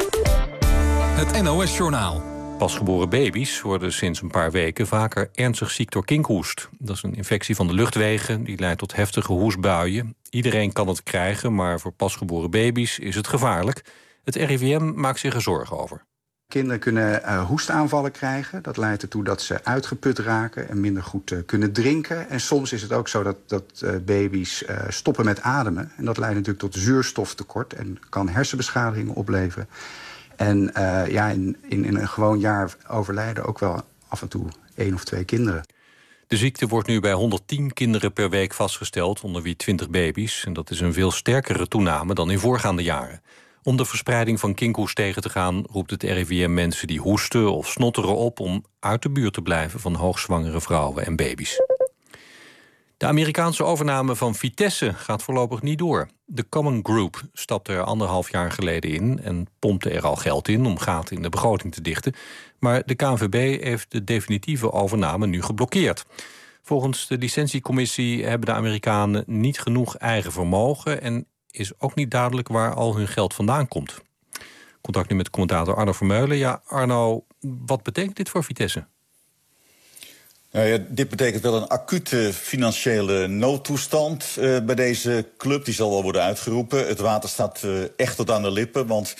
Het NOS-journaal. Pasgeboren baby's worden sinds een paar weken vaker ernstig ziek door kinkhoest. Dat is een infectie van de luchtwegen, die leidt tot heftige hoestbuien. Iedereen kan het krijgen, maar voor pasgeboren baby's is het gevaarlijk. Het RIVM maakt zich er zorgen over. Kinderen kunnen hoestaanvallen krijgen. Dat leidt ertoe dat ze uitgeput raken en minder goed kunnen drinken. En soms is het ook zo dat baby's stoppen met ademen. En dat leidt natuurlijk tot zuurstoftekort en kan hersenbeschadigingen opleveren. En in een gewoon jaar overlijden ook wel af en toe 1 of 2 kinderen. De ziekte wordt nu bij 110 kinderen per week vastgesteld, onder wie 20 baby's. En dat is een veel sterkere toename dan in voorgaande jaren. Om de verspreiding van kinkhoest tegen te gaan, roept het RIVM mensen die hoesten of snotteren op om uit de buurt te blijven van hoogzwangere vrouwen en baby's. De Amerikaanse overname van Vitesse gaat voorlopig niet door. De Common Group stapte er 1,5 jaar geleden in en pompte er al geld in om gaten in de begroting te dichten. Maar de KNVB heeft de definitieve overname nu geblokkeerd. Volgens de licentiecommissie hebben de Amerikanen niet genoeg eigen vermogen en is ook niet duidelijk waar al hun geld vandaan komt. Contact nu met commentator Arno Vermeulen. Ja, Arno, wat betekent dit voor Vitesse? Nou ja, dit betekent wel een acute financiële noodtoestand bij deze club. Die zal wel worden uitgeroepen. Het water staat echt tot aan de lippen, want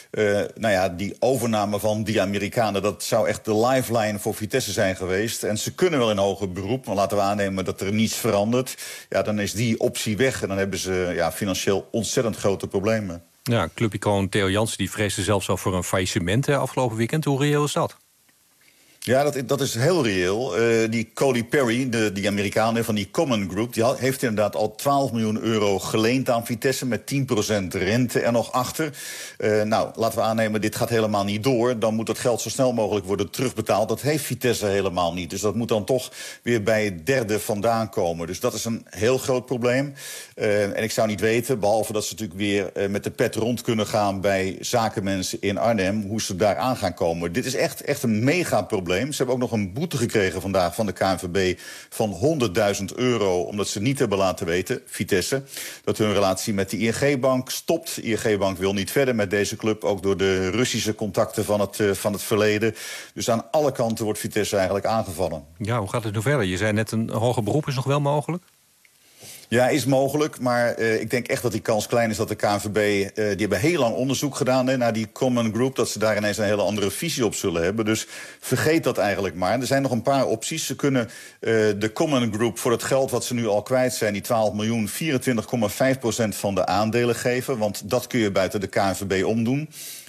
die overname van die Amerikanen, dat zou echt de lifeline voor Vitesse zijn geweest. En ze kunnen wel in hoger beroep, maar laten we aannemen dat er niets verandert. Ja, dan is die optie weg en dan hebben ze financieel ontzettend grote problemen. Ja, clubicoon Theo Jansen die vreesde zelfs al voor een faillissement afgelopen weekend. Hoe reëel is dat? Ja, dat is heel reëel. Die Cody Perry, die Amerikaan van die Common Group, die heeft inderdaad al 12 miljoen euro geleend aan Vitesse met 10% rente er nog achter. Laten we aannemen, dit gaat helemaal niet door. Dan moet dat geld zo snel mogelijk worden terugbetaald. Dat heeft Vitesse helemaal niet. Dus dat moet dan toch weer bij het derde vandaan komen. Dus dat is een heel groot probleem. En ik zou niet weten, behalve dat ze natuurlijk weer met de pet rond kunnen gaan bij zakenmensen in Arnhem, hoe ze daar aan gaan komen. Dit is echt een mega probleem. Ze hebben ook nog een boete gekregen vandaag van de KNVB van €100.000... omdat ze niet hebben laten weten, Vitesse, dat hun relatie met de ING-bank stopt. De ING-bank wil niet verder met deze club, ook door de Russische contacten van het verleden. Dus aan alle kanten wordt Vitesse eigenlijk aangevallen. Ja, hoe gaat het nu verder? Je zei net, een hoger beroep is nog wel mogelijk? Ja, is mogelijk, maar ik denk echt dat die kans klein is dat de KNVB... die hebben heel lang onderzoek gedaan naar die Common Group, dat ze daar ineens een hele andere visie op zullen hebben. Dus vergeet dat eigenlijk maar. Er zijn nog een paar opties. Ze kunnen de Common Group voor het geld wat ze nu al kwijt zijn, die 12 miljoen, 24,5% van de aandelen geven. Want dat kun je buiten de KNVB omdoen.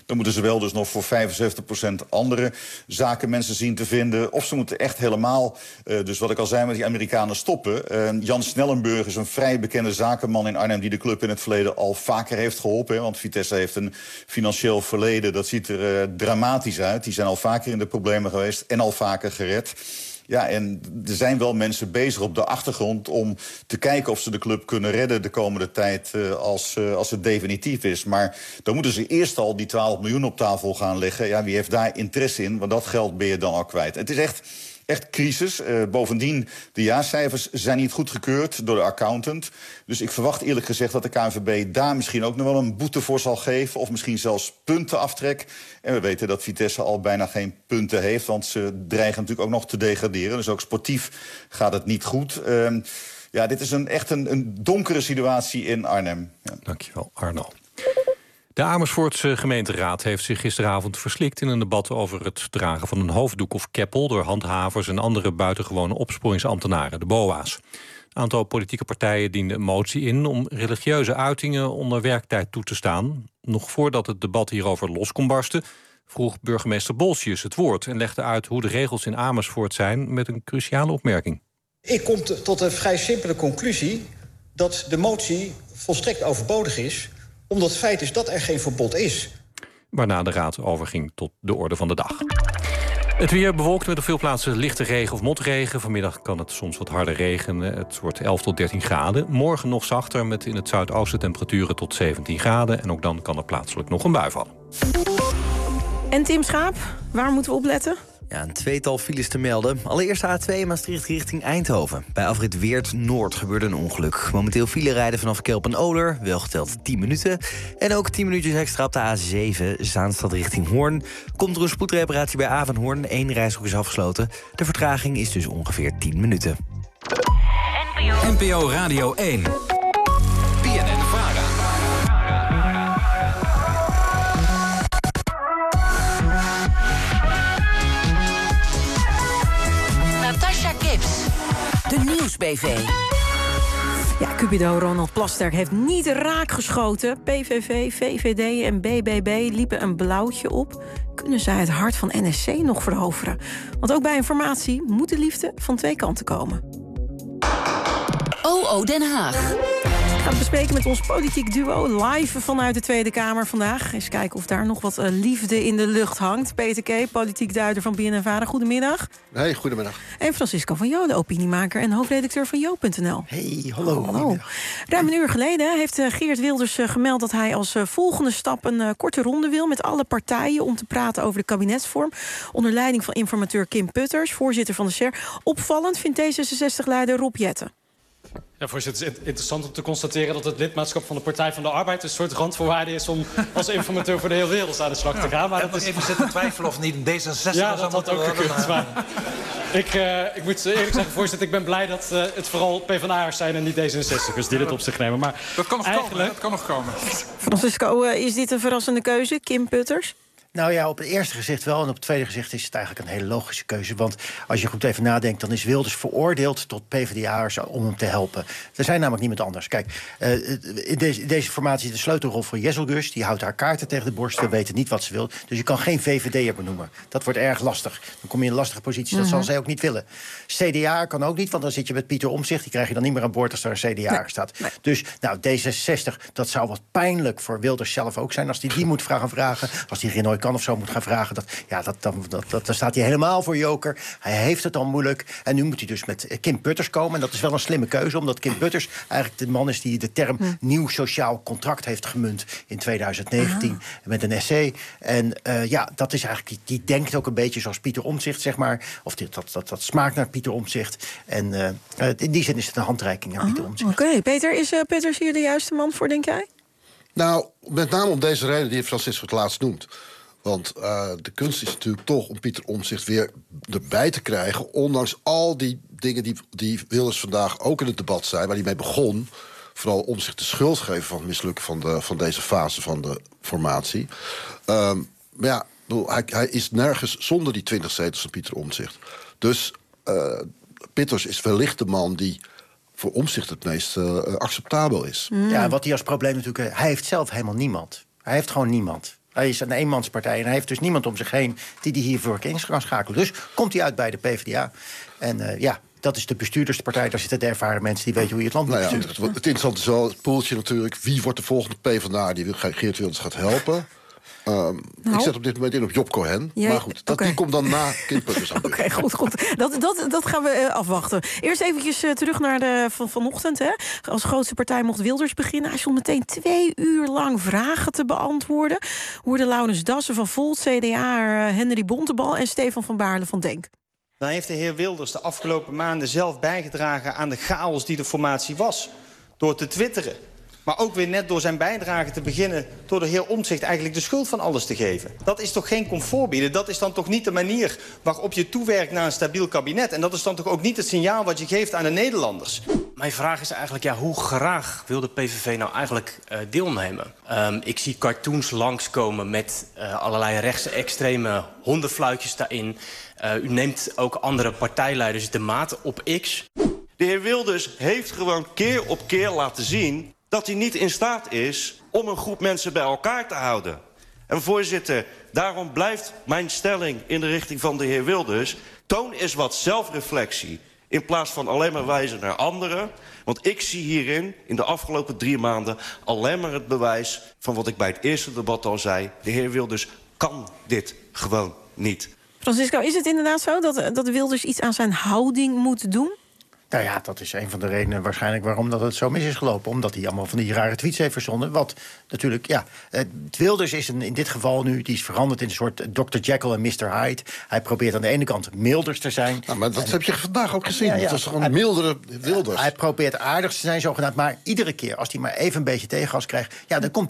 Dan moeten ze wel dus nog voor 75% andere zakenmensen zien te vinden. Of ze moeten echt helemaal, dus wat ik al zei, met die Amerikanen stoppen. Jan Snellenburg is een vrij bekende zakenman in Arnhem die de club in het verleden al vaker heeft geholpen. Hè, want Vitesse heeft een financieel verleden, dat ziet er dramatisch uit. Die zijn al vaker in de problemen geweest en al vaker gered. Ja, en er zijn wel mensen bezig op de achtergrond om te kijken of ze de club kunnen redden de komende tijd als het definitief is. Maar dan moeten ze eerst al die 12 miljoen op tafel gaan leggen. Ja, wie heeft daar interesse in? Want dat geld ben je dan al kwijt. Het is echt crisis. Bovendien, de jaarcijfers zijn niet goedgekeurd door de accountant. Dus ik verwacht eerlijk gezegd dat de KNVB daar misschien ook nog wel een boete voor zal geven. Of misschien zelfs puntenaftrek. En we weten dat Vitesse al bijna geen punten heeft. Want ze dreigen natuurlijk ook nog te degraderen. Dus ook sportief gaat het niet goed. Ja, dit is echt een donkere situatie in Arnhem. Ja. Dankjewel, Arno. De Amersfoortse gemeenteraad heeft zich gisteravond verslikt in een debat over het dragen van een hoofddoek of keppel door handhavers en andere buitengewone opsporingsambtenaren, de BOA's. Een aantal politieke partijen diende een motie in om religieuze uitingen onder werktijd toe te staan. Nog voordat het debat hierover los kon barsten, vroeg burgemeester Bolsius het woord en legde uit hoe de regels in Amersfoort zijn met een cruciale opmerking. Ik kom tot een vrij simpele conclusie dat de motie volstrekt overbodig is, omdat het feit is dat er geen verbod is. Waarna de raad overging tot de orde van de dag. Het weer bewolkt met op veel plaatsen lichte regen of motregen. Vanmiddag kan het soms wat harder regenen. Het wordt 11 tot 13 graden. Morgen nog zachter met in het zuidoosten temperaturen tot 17 graden. En ook dan kan er plaatselijk nog een bui vallen. En Tim Schaap, waar moeten we op letten? Ja, een tweetal files te melden. Allereerst A2 Maastricht richting Eindhoven. Bij afrit Weert Noord gebeurde een ongeluk. Momenteel file rijden vanaf Kelpen-Oler, wel geteld 10 minuten. En ook 10 minuutjes extra op de A7 Zaanstad richting Hoorn. Komt er een spoedreparatie bij Avanhoorn. 1 reishoek is afgesloten. De vertraging is dus ongeveer 10 minuten. NPO Radio 1. BNN-VARA. De Nieuwsbv. Ja, Cupido Ronald Plasterk heeft niet raak geschoten. PVV, VVD en BBB liepen een blauwtje op. Kunnen zij het hart van NSC nog veroveren? Want ook bij een formatie moet de liefde van twee kanten komen. OO Den Haag. We gaan het bespreken met ons politiek duo live vanuit de Tweede Kamer vandaag. Eens kijken of daar nog wat liefde in de lucht hangt. Peter K., politiek duider van BNN-VARA. Goedemiddag. Hey, goedemiddag. En Francisco van Jolen, opiniemaker en hoofdredacteur van Jo.nl. Hey, hallo. Ruim een uur geleden heeft Geert Wilders gemeld dat hij als volgende stap een korte ronde wil met alle partijen om te praten over de kabinetsvorm. Onder leiding van informateur Kim Putters, voorzitter van de SER. Opvallend vindt D66-leider Rob Jetten. Ja, voorzitter, het is interessant om te constateren dat het lidmaatschap van de Partij van de Arbeid een soort randvoorwaarde is om als informateur voor de hele wereld aan de slag te gaan. Maar ik heb even zitten twijfelen of niet een D66 ja, dat had ook gekund. Maar ik moet eerlijk zeggen, voorzitter, ik ben blij dat het vooral PvdA'ers zijn en niet D66'ers die dit op zich nemen. Maar dat kan nog komen, dat kan nog komen. Francisco, is dit een verrassende keuze, Kim Putters? Nou ja, op het eerste gezicht wel. En op het tweede gezicht is het eigenlijk een hele logische keuze. Want als je goed even nadenkt, dan is Wilders veroordeeld tot PvdA'ers om hem te helpen. Er zijn namelijk niemand anders. Kijk, in deze formatie de sleutelrol voor Jezelgus. Die houdt haar kaarten tegen de borst. We weten niet wat ze wil. Dus je kan geen VVD'er benoemen. Dat wordt erg lastig. Dan kom je in een lastige positie. Dat zal zij ook niet willen. CDA kan ook niet, want dan zit je met Pieter Omtzigt. Die krijg je dan niet meer aan boord als er een CDA staat. Nee. Dus nou, D66, dat zou wat pijnlijk voor Wilders zelf ook zijn. Als hij die moet gaan vragen. Als hij geen nooit kan of zo moet gaan vragen. Dan staat hij helemaal voor joker. Hij heeft het al moeilijk. En nu moet hij dus met Kim Putters komen. En dat is wel een slimme keuze, omdat Kim Putters eigenlijk de man is die de term nieuw sociaal contract heeft gemunt in 2019 met een essay. En dat is eigenlijk, die denkt ook een beetje zoals Pieter Omtzigt, zeg maar. Of dat smaakt naar Pieter Omtzigt. En in die zin is het een handreiking aan Pieter Omtzigt. Oké, Peter, is Putters hier de juiste man voor, denk jij? Nou, met name om deze reden die Francisco het laatst noemt. Want de kunst is natuurlijk toch om Pieter Omtzigt weer erbij te krijgen. Ondanks al die dingen die Wilders vandaag ook in het debat zei, waar hij mee begon. Vooral Omtzigt de schuld geven van het mislukken van deze fase van de formatie. Maar ja, hij is nergens zonder die 20 zetels van Pieter Omtzigt. Dus Putters is wellicht de man die voor Omtzigt het meest acceptabel is. Ja, wat hij als probleem natuurlijk... Hij heeft zelf helemaal niemand. Hij heeft gewoon niemand. Hij is een eenmanspartij en hij heeft dus niemand om zich heen die hiervoor in kan schakelen. Dus komt hij uit bij de PvdA. En dat is de bestuurderspartij. Daar zitten de ervaren mensen die weten hoe je het land moet besturen. Het interessante is wel het poeltje natuurlijk. Wie wordt de volgende PvdA die Geert Wilders gaat helpen? Ik zet op dit moment in op Job Cohen. Maar goed, die komt dan na Kim Putters. Oké, goed. Dat gaan we afwachten. Eerst eventjes terug naar vanochtend. Hè. Als grootste partij mocht Wilders beginnen. Hij stond meteen 2 uur lang vragen te beantwoorden. Hoorde Laurens Dassen van Volt, CDA, Henry Bontebal en Stefan van Baarle van Denk. Dan heeft de heer Wilders de afgelopen maanden zelf bijgedragen aan de chaos die de formatie was. Door te twitteren. Maar ook weer net door zijn bijdrage te beginnen door de heer Omtzigt eigenlijk de schuld van alles te geven. Dat is toch geen comfort bieden? Dat is dan toch niet de manier waarop je toewerkt naar een stabiel kabinet? En dat is dan toch ook niet het signaal wat je geeft aan de Nederlanders? Mijn vraag is eigenlijk, hoe graag wil de PVV nou eigenlijk deelnemen? Ik zie cartoons langskomen met allerlei rechtse extreme hondenfluitjes daarin. U neemt ook andere partijleiders de maat op X. De heer Wilders heeft gewoon keer op keer laten zien dat hij niet in staat is om een groep mensen bij elkaar te houden. En voorzitter, daarom blijft mijn stelling in de richting van de heer Wilders: toon eens wat zelfreflectie in plaats van alleen maar wijzen naar anderen. Want ik zie hierin, in de afgelopen 3 maanden, alleen maar het bewijs van wat ik bij het eerste debat al zei. De heer Wilders kan dit gewoon niet. Francisco, is het inderdaad zo dat Wilders iets aan zijn houding moet doen? Nou ja, dat is een van de redenen waarschijnlijk waarom dat het zo mis is gelopen. Omdat hij allemaal van die rare tweets heeft verzonnen. Wat natuurlijk, Wilders is in dit geval nu, die is veranderd in een soort Dr. Jekyll en Mr. Hyde. Hij probeert aan de ene kant milders te zijn. Nou, maar dat heb je vandaag ook gezien. Het was gewoon een mildere Wilders. Hij probeert aardig te zijn, zogenaamd. Maar iedere keer, als hij maar even een beetje tegengas krijgt, dan komt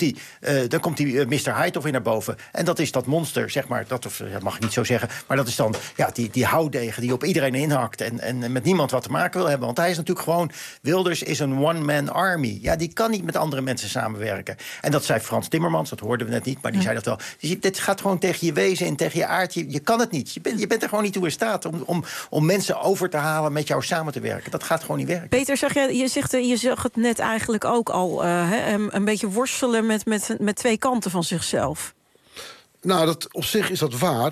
die Mr. Hyde weer naar boven. En dat is dat monster, zeg maar. Dat mag ik niet zo zeggen. Maar dat is dan die houtdegen die op iedereen inhakt en met niemand wat te maken wil hebben. Want hij is natuurlijk gewoon, Wilders is een one-man army. Ja, die kan niet met andere mensen samenwerken. En dat zei Frans Timmermans, dat hoorden we net niet, maar die zei dat wel. Dus dit gaat gewoon tegen je wezen en tegen je aard. Je kan het niet. Je bent er gewoon niet toe in staat om mensen over te halen met jou samen te werken. Dat gaat gewoon niet werken. Peter, je zag het net eigenlijk ook al een beetje worstelen met 2 kanten van zichzelf. Nou, op zich is dat waar.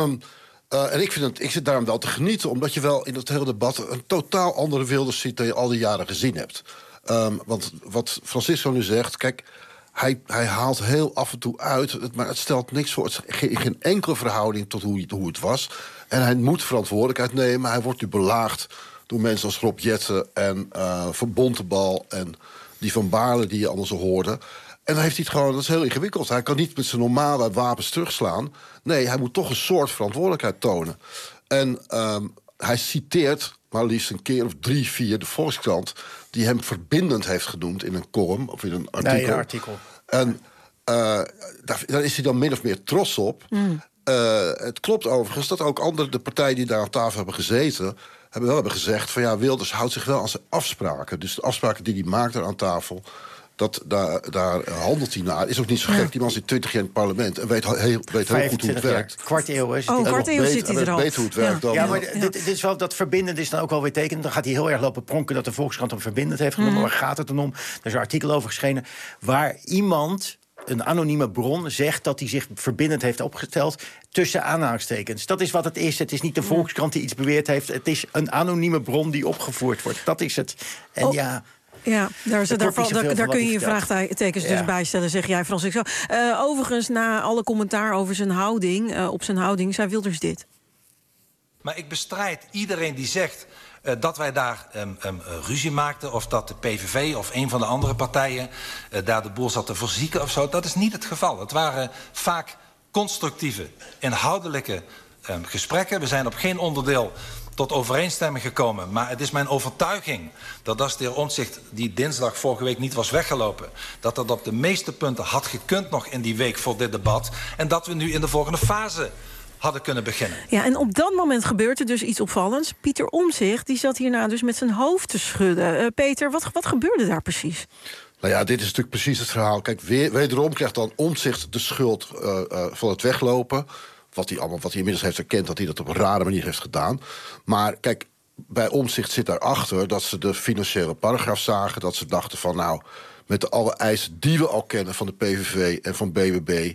En ik zit daarom wel te genieten, omdat je wel in het hele debat een totaal andere Wilders ziet dan je al die jaren gezien hebt. Want wat Francisco nu zegt, kijk, hij haalt heel af en toe uit, maar het stelt niks voor. Het is geen enkele verhouding tot hoe het was. En hij moet verantwoordelijkheid nemen. Hij wordt nu belaagd door mensen als Rob Jetten en Van Bontebal en die Van Baarle die je allemaal zo hoorde. En dan heeft hij het gewoon, dat is heel ingewikkeld. Hij kan niet met zijn normale wapens terugslaan. Nee, hij moet toch een soort verantwoordelijkheid tonen. En hij citeert maar liefst een keer of 3, 4 de Volkskrant, die hem verbindend heeft genoemd in een column of in een artikel. Nee, een artikel. En daar is hij dan min of meer trots op. Het klopt overigens dat ook de partijen die daar aan tafel hebben gezeten hebben gezegd van ja, Wilders houdt zich wel aan zijn afspraken. Dus de afspraken die hij maakt daar aan tafel, daar handelt hij naar. Is ook niet zo gek. Die man zit 20 jaar in het parlement en weet heel goed hoe het werkt. Kwart eeuw is zit hij er al. Weet hoe het werkt dan. Ja, maar dit is wel, dat verbindend is dan ook wel weer tekenen. Dan gaat hij heel erg lopen pronken dat de Volkskrant hem verbindend heeft genomen. Waar gaat het dan om? Er is een artikel over geschenen waar iemand, een anonieme bron, zegt dat hij zich verbindend heeft opgesteld tussen aanhalingstekens. Dat is wat het is. Het is niet de Volkskrant die iets beweerd heeft. Het is een anonieme bron die opgevoerd wordt. Dat is het. En Ja, daar kun je je vraagtekens dus bij stellen, zeg jij, Francisco. Overigens, na alle commentaar over zijn houding, op zijn houding, zei Wilders dit. Maar ik bestrijd iedereen die zegt dat wij daar ruzie maakten, of dat de PVV of een van de andere partijen daar de boel zat te verzieken of zo. Dat is niet het geval. Het waren vaak constructieve, inhoudelijke gesprekken. We zijn op geen onderdeel tot overeenstemming gekomen. Maar het is mijn overtuiging dat als de heer Omtzigt die dinsdag vorige week niet was weggelopen, dat dat op de meeste punten had gekund nog in die week voor dit debat. En dat we nu in de volgende fase hadden kunnen beginnen. Ja, en op dat moment gebeurt er dus iets opvallends. Pieter Omtzigt, die zat hierna dus met zijn hoofd te schudden. Peter, wat gebeurde daar precies? Nou ja, dit is natuurlijk precies het verhaal. Kijk, wederom krijgt dan Omtzigt de schuld van het weglopen. Wat hij inmiddels heeft erkend dat hij dat op een rare manier heeft gedaan. Maar kijk, bij Omtzigt zit daarachter dat ze de financiële paragraaf zagen. Dat ze dachten van nou, met alle eisen die we al kennen van de PVV en van BBB,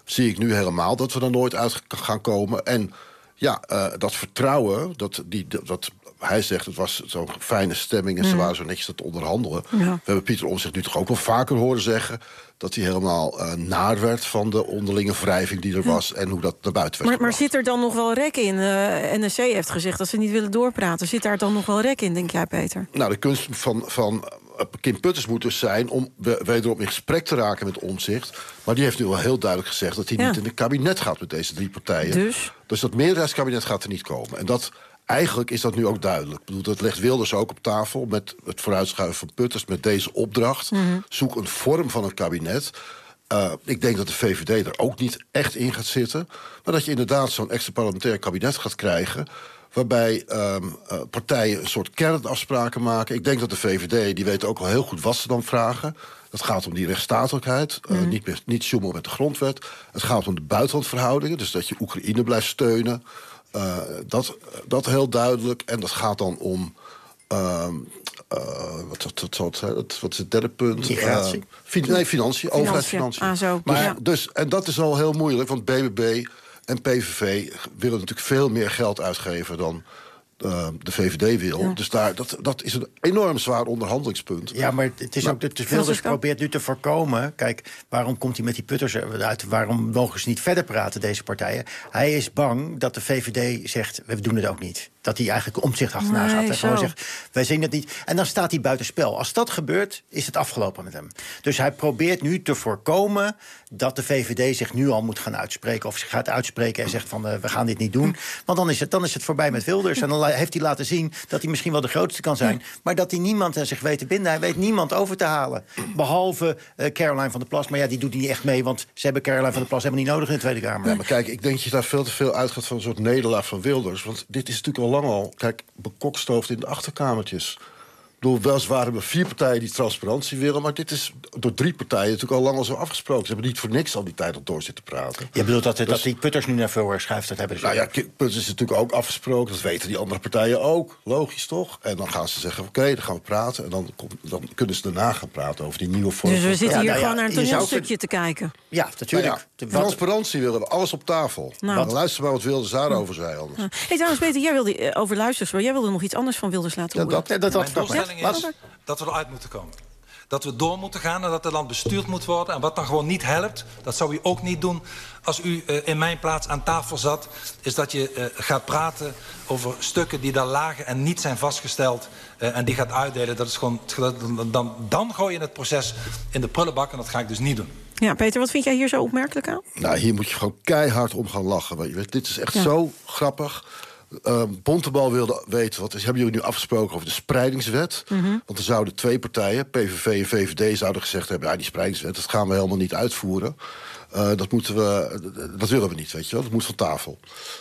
zie ik nu helemaal dat we er nooit uit gaan komen. En ja, dat vertrouwen, dat hij zegt, het was zo'n fijne stemming en ze waren zo netjes te onderhandelen. Ja. We hebben Pieter Omtzigt nu toch ook wel vaker horen zeggen dat hij helemaal naar werd van de onderlinge wrijving die er was en hoe dat naar buiten werd. Maar zit er dan nog wel rek in? NSC heeft gezegd dat ze niet willen doorpraten. Zit daar dan nog wel rek in, denk jij, Peter? Nou, de kunst van Kim Putters moet dus zijn om wederom in gesprek te raken met Omtzigt. Maar die heeft nu wel heel duidelijk gezegd dat hij niet in het kabinet gaat met deze 3 partijen. Dus dat meerderheidskabinet gaat er niet komen. En eigenlijk is dat nu ook duidelijk. Ik bedoel, dat legt Wilders ook op tafel met het vooruitschuiven van Putters met deze opdracht. Zoek een vorm van een kabinet. Ik denk dat de VVD er ook niet echt in gaat zitten. Maar dat je inderdaad zo'n extra parlementair kabinet gaat krijgen, waarbij partijen een soort kernafspraken maken. Ik denk dat de VVD, die weet ook wel heel goed wat ze dan vragen. Dat gaat om die rechtsstatelijkheid, niet sjoemel met de grondwet. Het gaat om de buitenlandverhoudingen, dus dat je Oekraïne blijft steunen. Dat heel duidelijk. En dat gaat dan om wat is het derde punt? Migratie? Financiën, overheidsfinanciën. En dat is al heel moeilijk, want BBB en PVV willen natuurlijk veel meer geld uitgeven dan de VVD wil. Ja. Dus dat is een enorm zwaar onderhandelingspunt. Ja, maar het is ook dat Wilders probeert nu te voorkomen. Kijk, waarom komt hij met die Putters uit? Waarom mogen ze niet verder praten, deze partijen? Hij is bang dat de VVD zegt, we doen het ook niet. Dat hij eigenlijk Omtzigt achterna gaat. En gewoon zegt, wij zien het niet. En dan staat hij buitenspel. Als dat gebeurt, is het afgelopen met hem. Dus hij probeert nu te voorkomen dat de VVD zich nu al moet gaan uitspreken. Of zich gaat uitspreken en zegt van, we gaan dit niet doen. Want dan is het voorbij met Wilders. En dan heeft hij laten zien dat hij misschien wel de grootste kan zijn. Maar dat hij niemand aan zich weet te binden. Hij weet niemand over te halen. Behalve Caroline van der Plas. Maar ja, die doet niet echt mee. Want ze hebben Caroline van der Plas helemaal niet nodig in de Tweede Kamer. Ja, maar kijk, ik denk dat je daar veel te veel uitgaat van een soort nederlaag van Wilders. Want dit is natuurlijk al lang al, kijk, bekokstoofd in de achterkamertjes. Weliswaar hebben 4 partijen die transparantie willen, maar dit is door 3 partijen natuurlijk al lang al zo afgesproken. Ze hebben niet voor niks al die tijd al door zitten praten. Je bedoelt dat die Putters nu naar voren schuift, dat hebben ze. Nou ja, Putters is natuurlijk ook afgesproken, dat weten die andere partijen ook. Logisch toch? En dan gaan ze zeggen, oké, dan gaan we praten. En dan kunnen ze daarna gaan praten over die nieuwe vorm. Dus we zitten hier gewoon naar een toneelstukje te kijken. Ja, natuurlijk. Transparantie willen we, alles op tafel. Nou. Luister maar wat Wilders daarover zei anders. Hey, trouwens, Peter, jij wilde over luisteren. Jij wilde nog iets anders van Wilders laten horen. Mijn doelstelling is dat we eruit moeten komen. Dat we door moeten gaan en dat het land bestuurd moet worden. En wat dan gewoon niet helpt, dat zou u ook niet doen als u in mijn plaats aan tafel zat, is dat je gaat praten over stukken die daar lagen en niet zijn vastgesteld. En die gaat uitdelen. Dat is gewoon, dan gooi je het proces in de prullenbak en dat ga ik dus niet doen. Ja, Peter, wat vind jij hier zo opmerkelijk aan? Nou, hier moet je gewoon keihard om gaan lachen. Dit is echt zo grappig. Bontebal wilde weten, hebben jullie nu afgesproken over de spreidingswet? Want er zouden 2 partijen, PVV en VVD, zouden gezegd hebben, ja, die spreidingswet, dat gaan we helemaal niet uitvoeren. Dat willen we niet, weet je wel. Dat moet van tafel.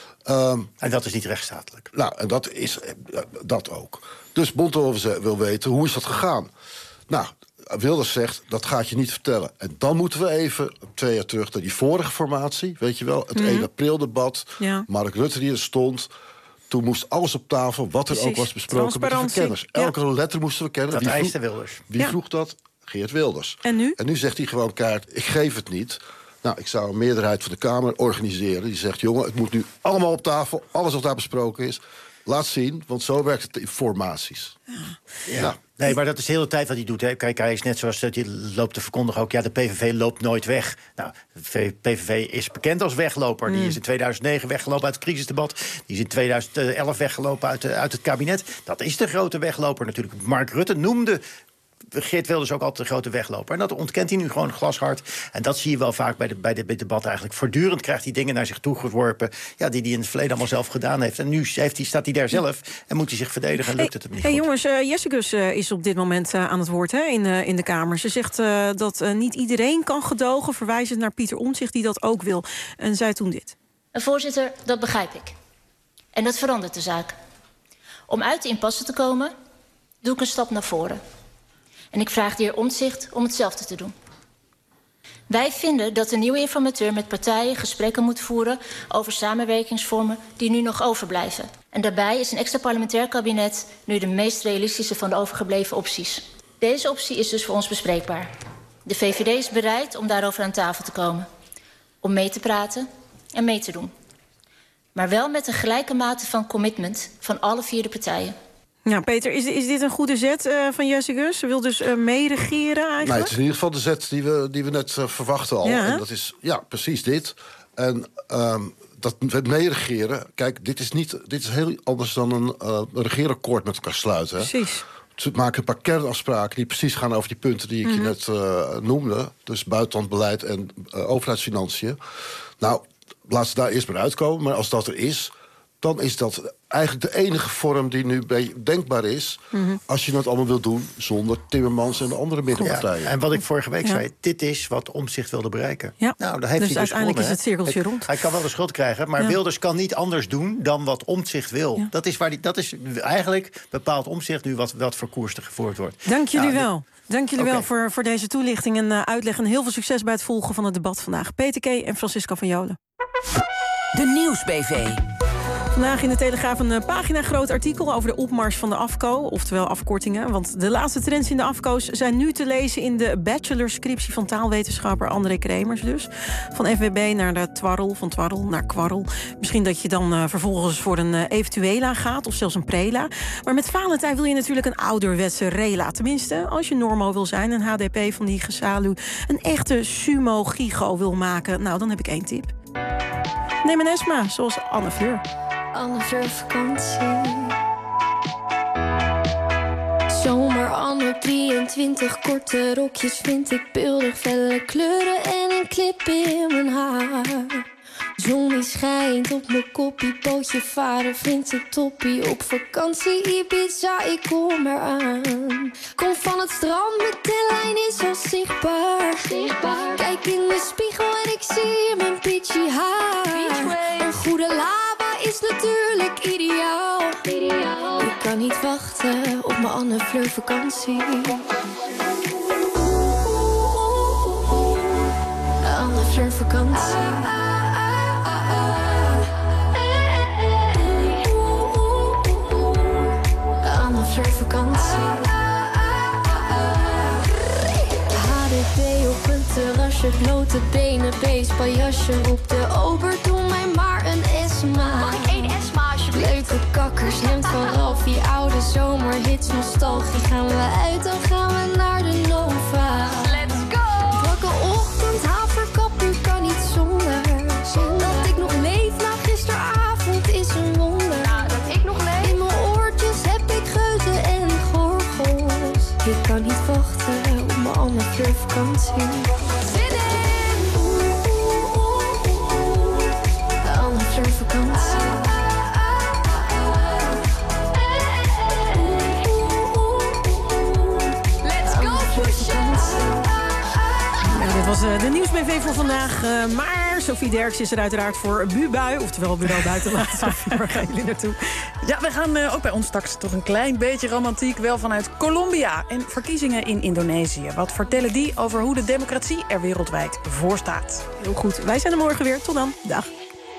En dat is niet rechtsstatelijk. Nou, en dat is dat ook. Dus Bontebal wil weten, hoe is dat gegaan? Nou, Wilders zegt, dat gaat je niet vertellen. En dan moeten we even 2 jaar terug naar die vorige formatie. Weet je wel, het 1 april debat. Ja. Mark Rutte die er stond. Toen moest alles op tafel, wat er ook was besproken met de verkenners. Elke letter moesten we kennen. Dat eiste Wilders. Wie vroeg dat? Geert Wilders. En nu? En nu zegt hij gewoon kaart, ik geef het niet. Nou, ik zou een meerderheid van de Kamer organiseren. Die zegt, jongen, het moet nu allemaal op tafel. Alles wat daar besproken is. Laat zien, want zo werkt het in formaties. Ja. Nou. Nee, maar dat is de hele tijd wat hij doet. Hè. Kijk, hij is net zoals hij loopt te verkondigen ook. Ja, de PVV loopt nooit weg. Nou, de PVV is bekend als wegloper. Die is in 2009 weggelopen uit het crisisdebat. Die is in 2011 weggelopen uit het kabinet. Dat is de grote wegloper natuurlijk. Mark Rutte noemde Geert Wilders ook altijd de grote wegloper. En dat ontkent hij nu gewoon glashard. En dat zie je wel vaak bij de debat eigenlijk. Voortdurend krijgt hij dingen naar zich toe geworpen, ja, die hij in het verleden allemaal zelf gedaan heeft. En nu staat hij daar zelf en moet hij zich verdedigen en lukt het hem niet goed. Jongens, Jessicus is op dit moment aan het woord in de Kamer. Ze zegt dat niet iedereen kan gedogen, verwijzend naar Pieter Omtzigt die dat ook wil. En zei toen dit. Voorzitter, dat begrijp ik. En dat verandert de zaak. Om uit de impasse te komen, doe ik een stap naar voren. En ik vraag de heer Omtzigt om hetzelfde te doen. Wij vinden dat de nieuwe informateur met partijen gesprekken moet voeren over samenwerkingsvormen die nu nog overblijven. En daarbij is een extra parlementair kabinet nu de meest realistische van de overgebleven opties. Deze optie is dus voor ons bespreekbaar. De VVD is bereid om daarover aan tafel te komen. om mee te praten en mee te doen. Maar wel met een gelijke mate van commitment van alle 4 de partijen. Nou, Peter, is dit een goede zet van Jessicus? Ze wil dus meeregeren eigenlijk? Nee, het is in ieder geval de zet die we net verwachten al. Ja, en dat is precies dit. En dat meeregeren, kijk, dit is heel anders dan een regeerakkoord met elkaar sluiten. Hè? Precies. Ze maken een paar kernafspraken die precies gaan over die punten die ik je net noemde. Dus buitenlandbeleid en overheidsfinanciën. Nou, laat ze daar eerst maar uitkomen. Maar als dat er is, dan is dat eigenlijk de enige vorm die nu denkbaar is. Als je dat allemaal wil doen zonder Timmermans en de andere middenpartijen. Ja, en wat ik vorige week zei, dit is wat Omtzigt wilde bereiken. Ja. Nou, daar heeft dus hij uiteindelijk is het cirkeltje rond. Hij kan wel de schuld krijgen, maar Wilders kan niet anders doen dan wat Omtzigt wil. Ja. Dat is eigenlijk bepaalt Omtzigt nu wat voor koers er gevoerd wordt. Dank jullie wel. Dank jullie wel voor deze toelichting en uitleg. En heel veel succes bij het volgen van het debat vandaag. Peter K. en Francisco van Jolen. De Nieuwsbv. Vandaag in de Telegraaf een pagina-groot artikel over de opmars van de AFCO, oftewel afkortingen. Want de laatste trends in de AFCO's zijn nu te lezen in de bachelorscriptie van taalwetenschapper André Kremers dus. Van FWB naar de twarrel, van twarrel naar kwarrel. Misschien dat je dan vervolgens voor een eventuela gaat of zelfs een prela. Maar met Valentijn wil je natuurlijk een ouderwetse rela. Tenminste, als je normo wil zijn, een HDP van die Gesalu, een echte sumo-gigo wil maken. Nou, dan heb ik 1 tip. Neem een Esma, zoals Anne Fleur. Anne Fleur vakantie. Zomer anno 23, korte rokjes vind ik beeldig, felle kleuren en een clip in mijn haar. Zon die schijnt op mijn koppie, bootje varen vind ik toppie. Op vakantie Ibiza, ik kom eraan. Kom van het strand, mijn tenlijn is al zichtbaar. Kijk in de spiegel en ik zie mijn peachy haar. Een goede lava is natuurlijk ideaal. Ik kan niet wachten op mijn Anne Fleur vakantie. Anne Fleur vakantie. HDP op een terrasje, blote benen, beestpaljasje. Roep de ober, doe mij maar een Esma. Mag ik 1 Esma alsjeblieft? Leuke kakkers, hemd van Ralphie, oude zomerhits, nostalgie. Gaan we uit, dan gaan we naar de Nova. Let's go! Wakke ochtend, haverkap, u kan niet zonder. Dat ik nog leef na gisteravond is een wonder. Nou, dat ik nog leef. In mijn oortjes heb ik geuzen en gorgels. Ik kan niet wachten op mijn Anne Fleur vakantie. Zin in! Anne Fleur vakantie. Let's go, Dit was de Nieuwsbv voor vandaag. Maar Sophie Derks is er uiteraard voor Bubui. Oftewel Bureau Buitenland. Sophie, waar gaan jullie naartoe? Ja, we gaan ook bij ons straks toch een klein beetje romantiek. Wel vanuit Colombia en verkiezingen in Indonesië. Wat vertellen die over hoe de democratie er wereldwijd voor staat? Heel goed. Wij zijn er morgen weer. Tot dan. Dag.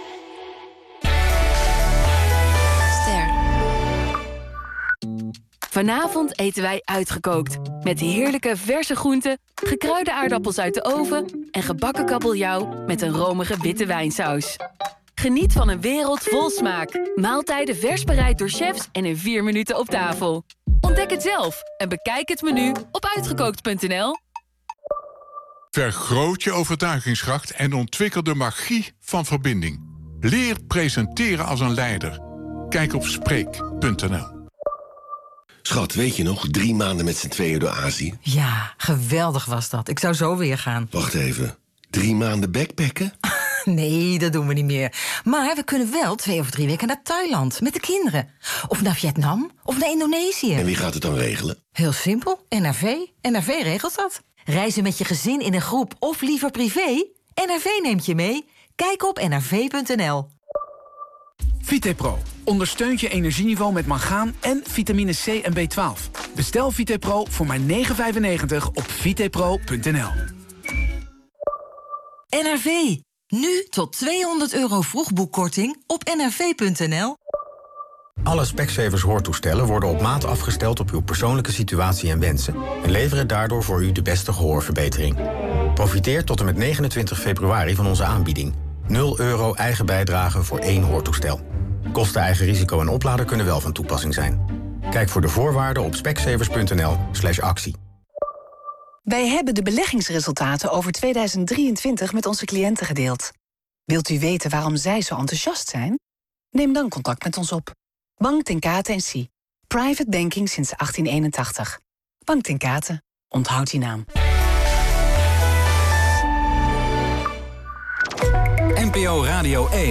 Vanavond eten wij uitgekookt. Met heerlijke verse groenten, gekruide aardappels uit de oven en gebakken kabeljauw met een romige witte wijnsaus. Geniet van een wereld vol smaak. Maaltijden vers bereid door chefs en in 4 minuten op tafel. Ontdek het zelf en bekijk het menu op uitgekookt.nl. Vergroot je overtuigingskracht en ontwikkel de magie van verbinding. Leer presenteren als een leider. Kijk op Spreek.nl. Schat, weet je nog? 3 maanden met z'n tweeën door Azië. Ja, geweldig was dat. Ik zou zo weer gaan. Wacht even. 3 maanden backpacken? Nee, dat doen we niet meer. Maar we kunnen wel 2 of 3 weken naar Thailand met de kinderen. Of naar Vietnam, of naar Indonesië. En wie gaat het dan regelen? Heel simpel, NRV. NRV regelt dat. Reizen met je gezin in een groep of liever privé? NRV neemt je mee. Kijk op nrv.nl. VitePro ondersteunt je energieniveau met mangaan en vitamine C en B12. Bestel VitePro voor maar €9,95 op vitepro.nl. NRV. Nu tot €200 vroegboekkorting op nrv.nl. Alle Specsavers hoortoestellen worden op maat afgesteld op uw persoonlijke situatie en wensen en leveren daardoor voor u de beste gehoorverbetering. Profiteer tot en met 29 februari van onze aanbieding. €0 eigen bijdrage voor 1 hoortoestel. Kosten, eigen risico en oplader kunnen wel van toepassing zijn. Kijk voor de voorwaarden op specsavers.nl/actie. Wij hebben de beleggingsresultaten over 2023 met onze cliënten gedeeld. Wilt u weten waarom zij zo enthousiast zijn? Neem dan contact met ons op. Bank Ten Kate & Cie. Private banking sinds 1881. Bank Ten Kate. Onthoud die naam. NPO Radio 1.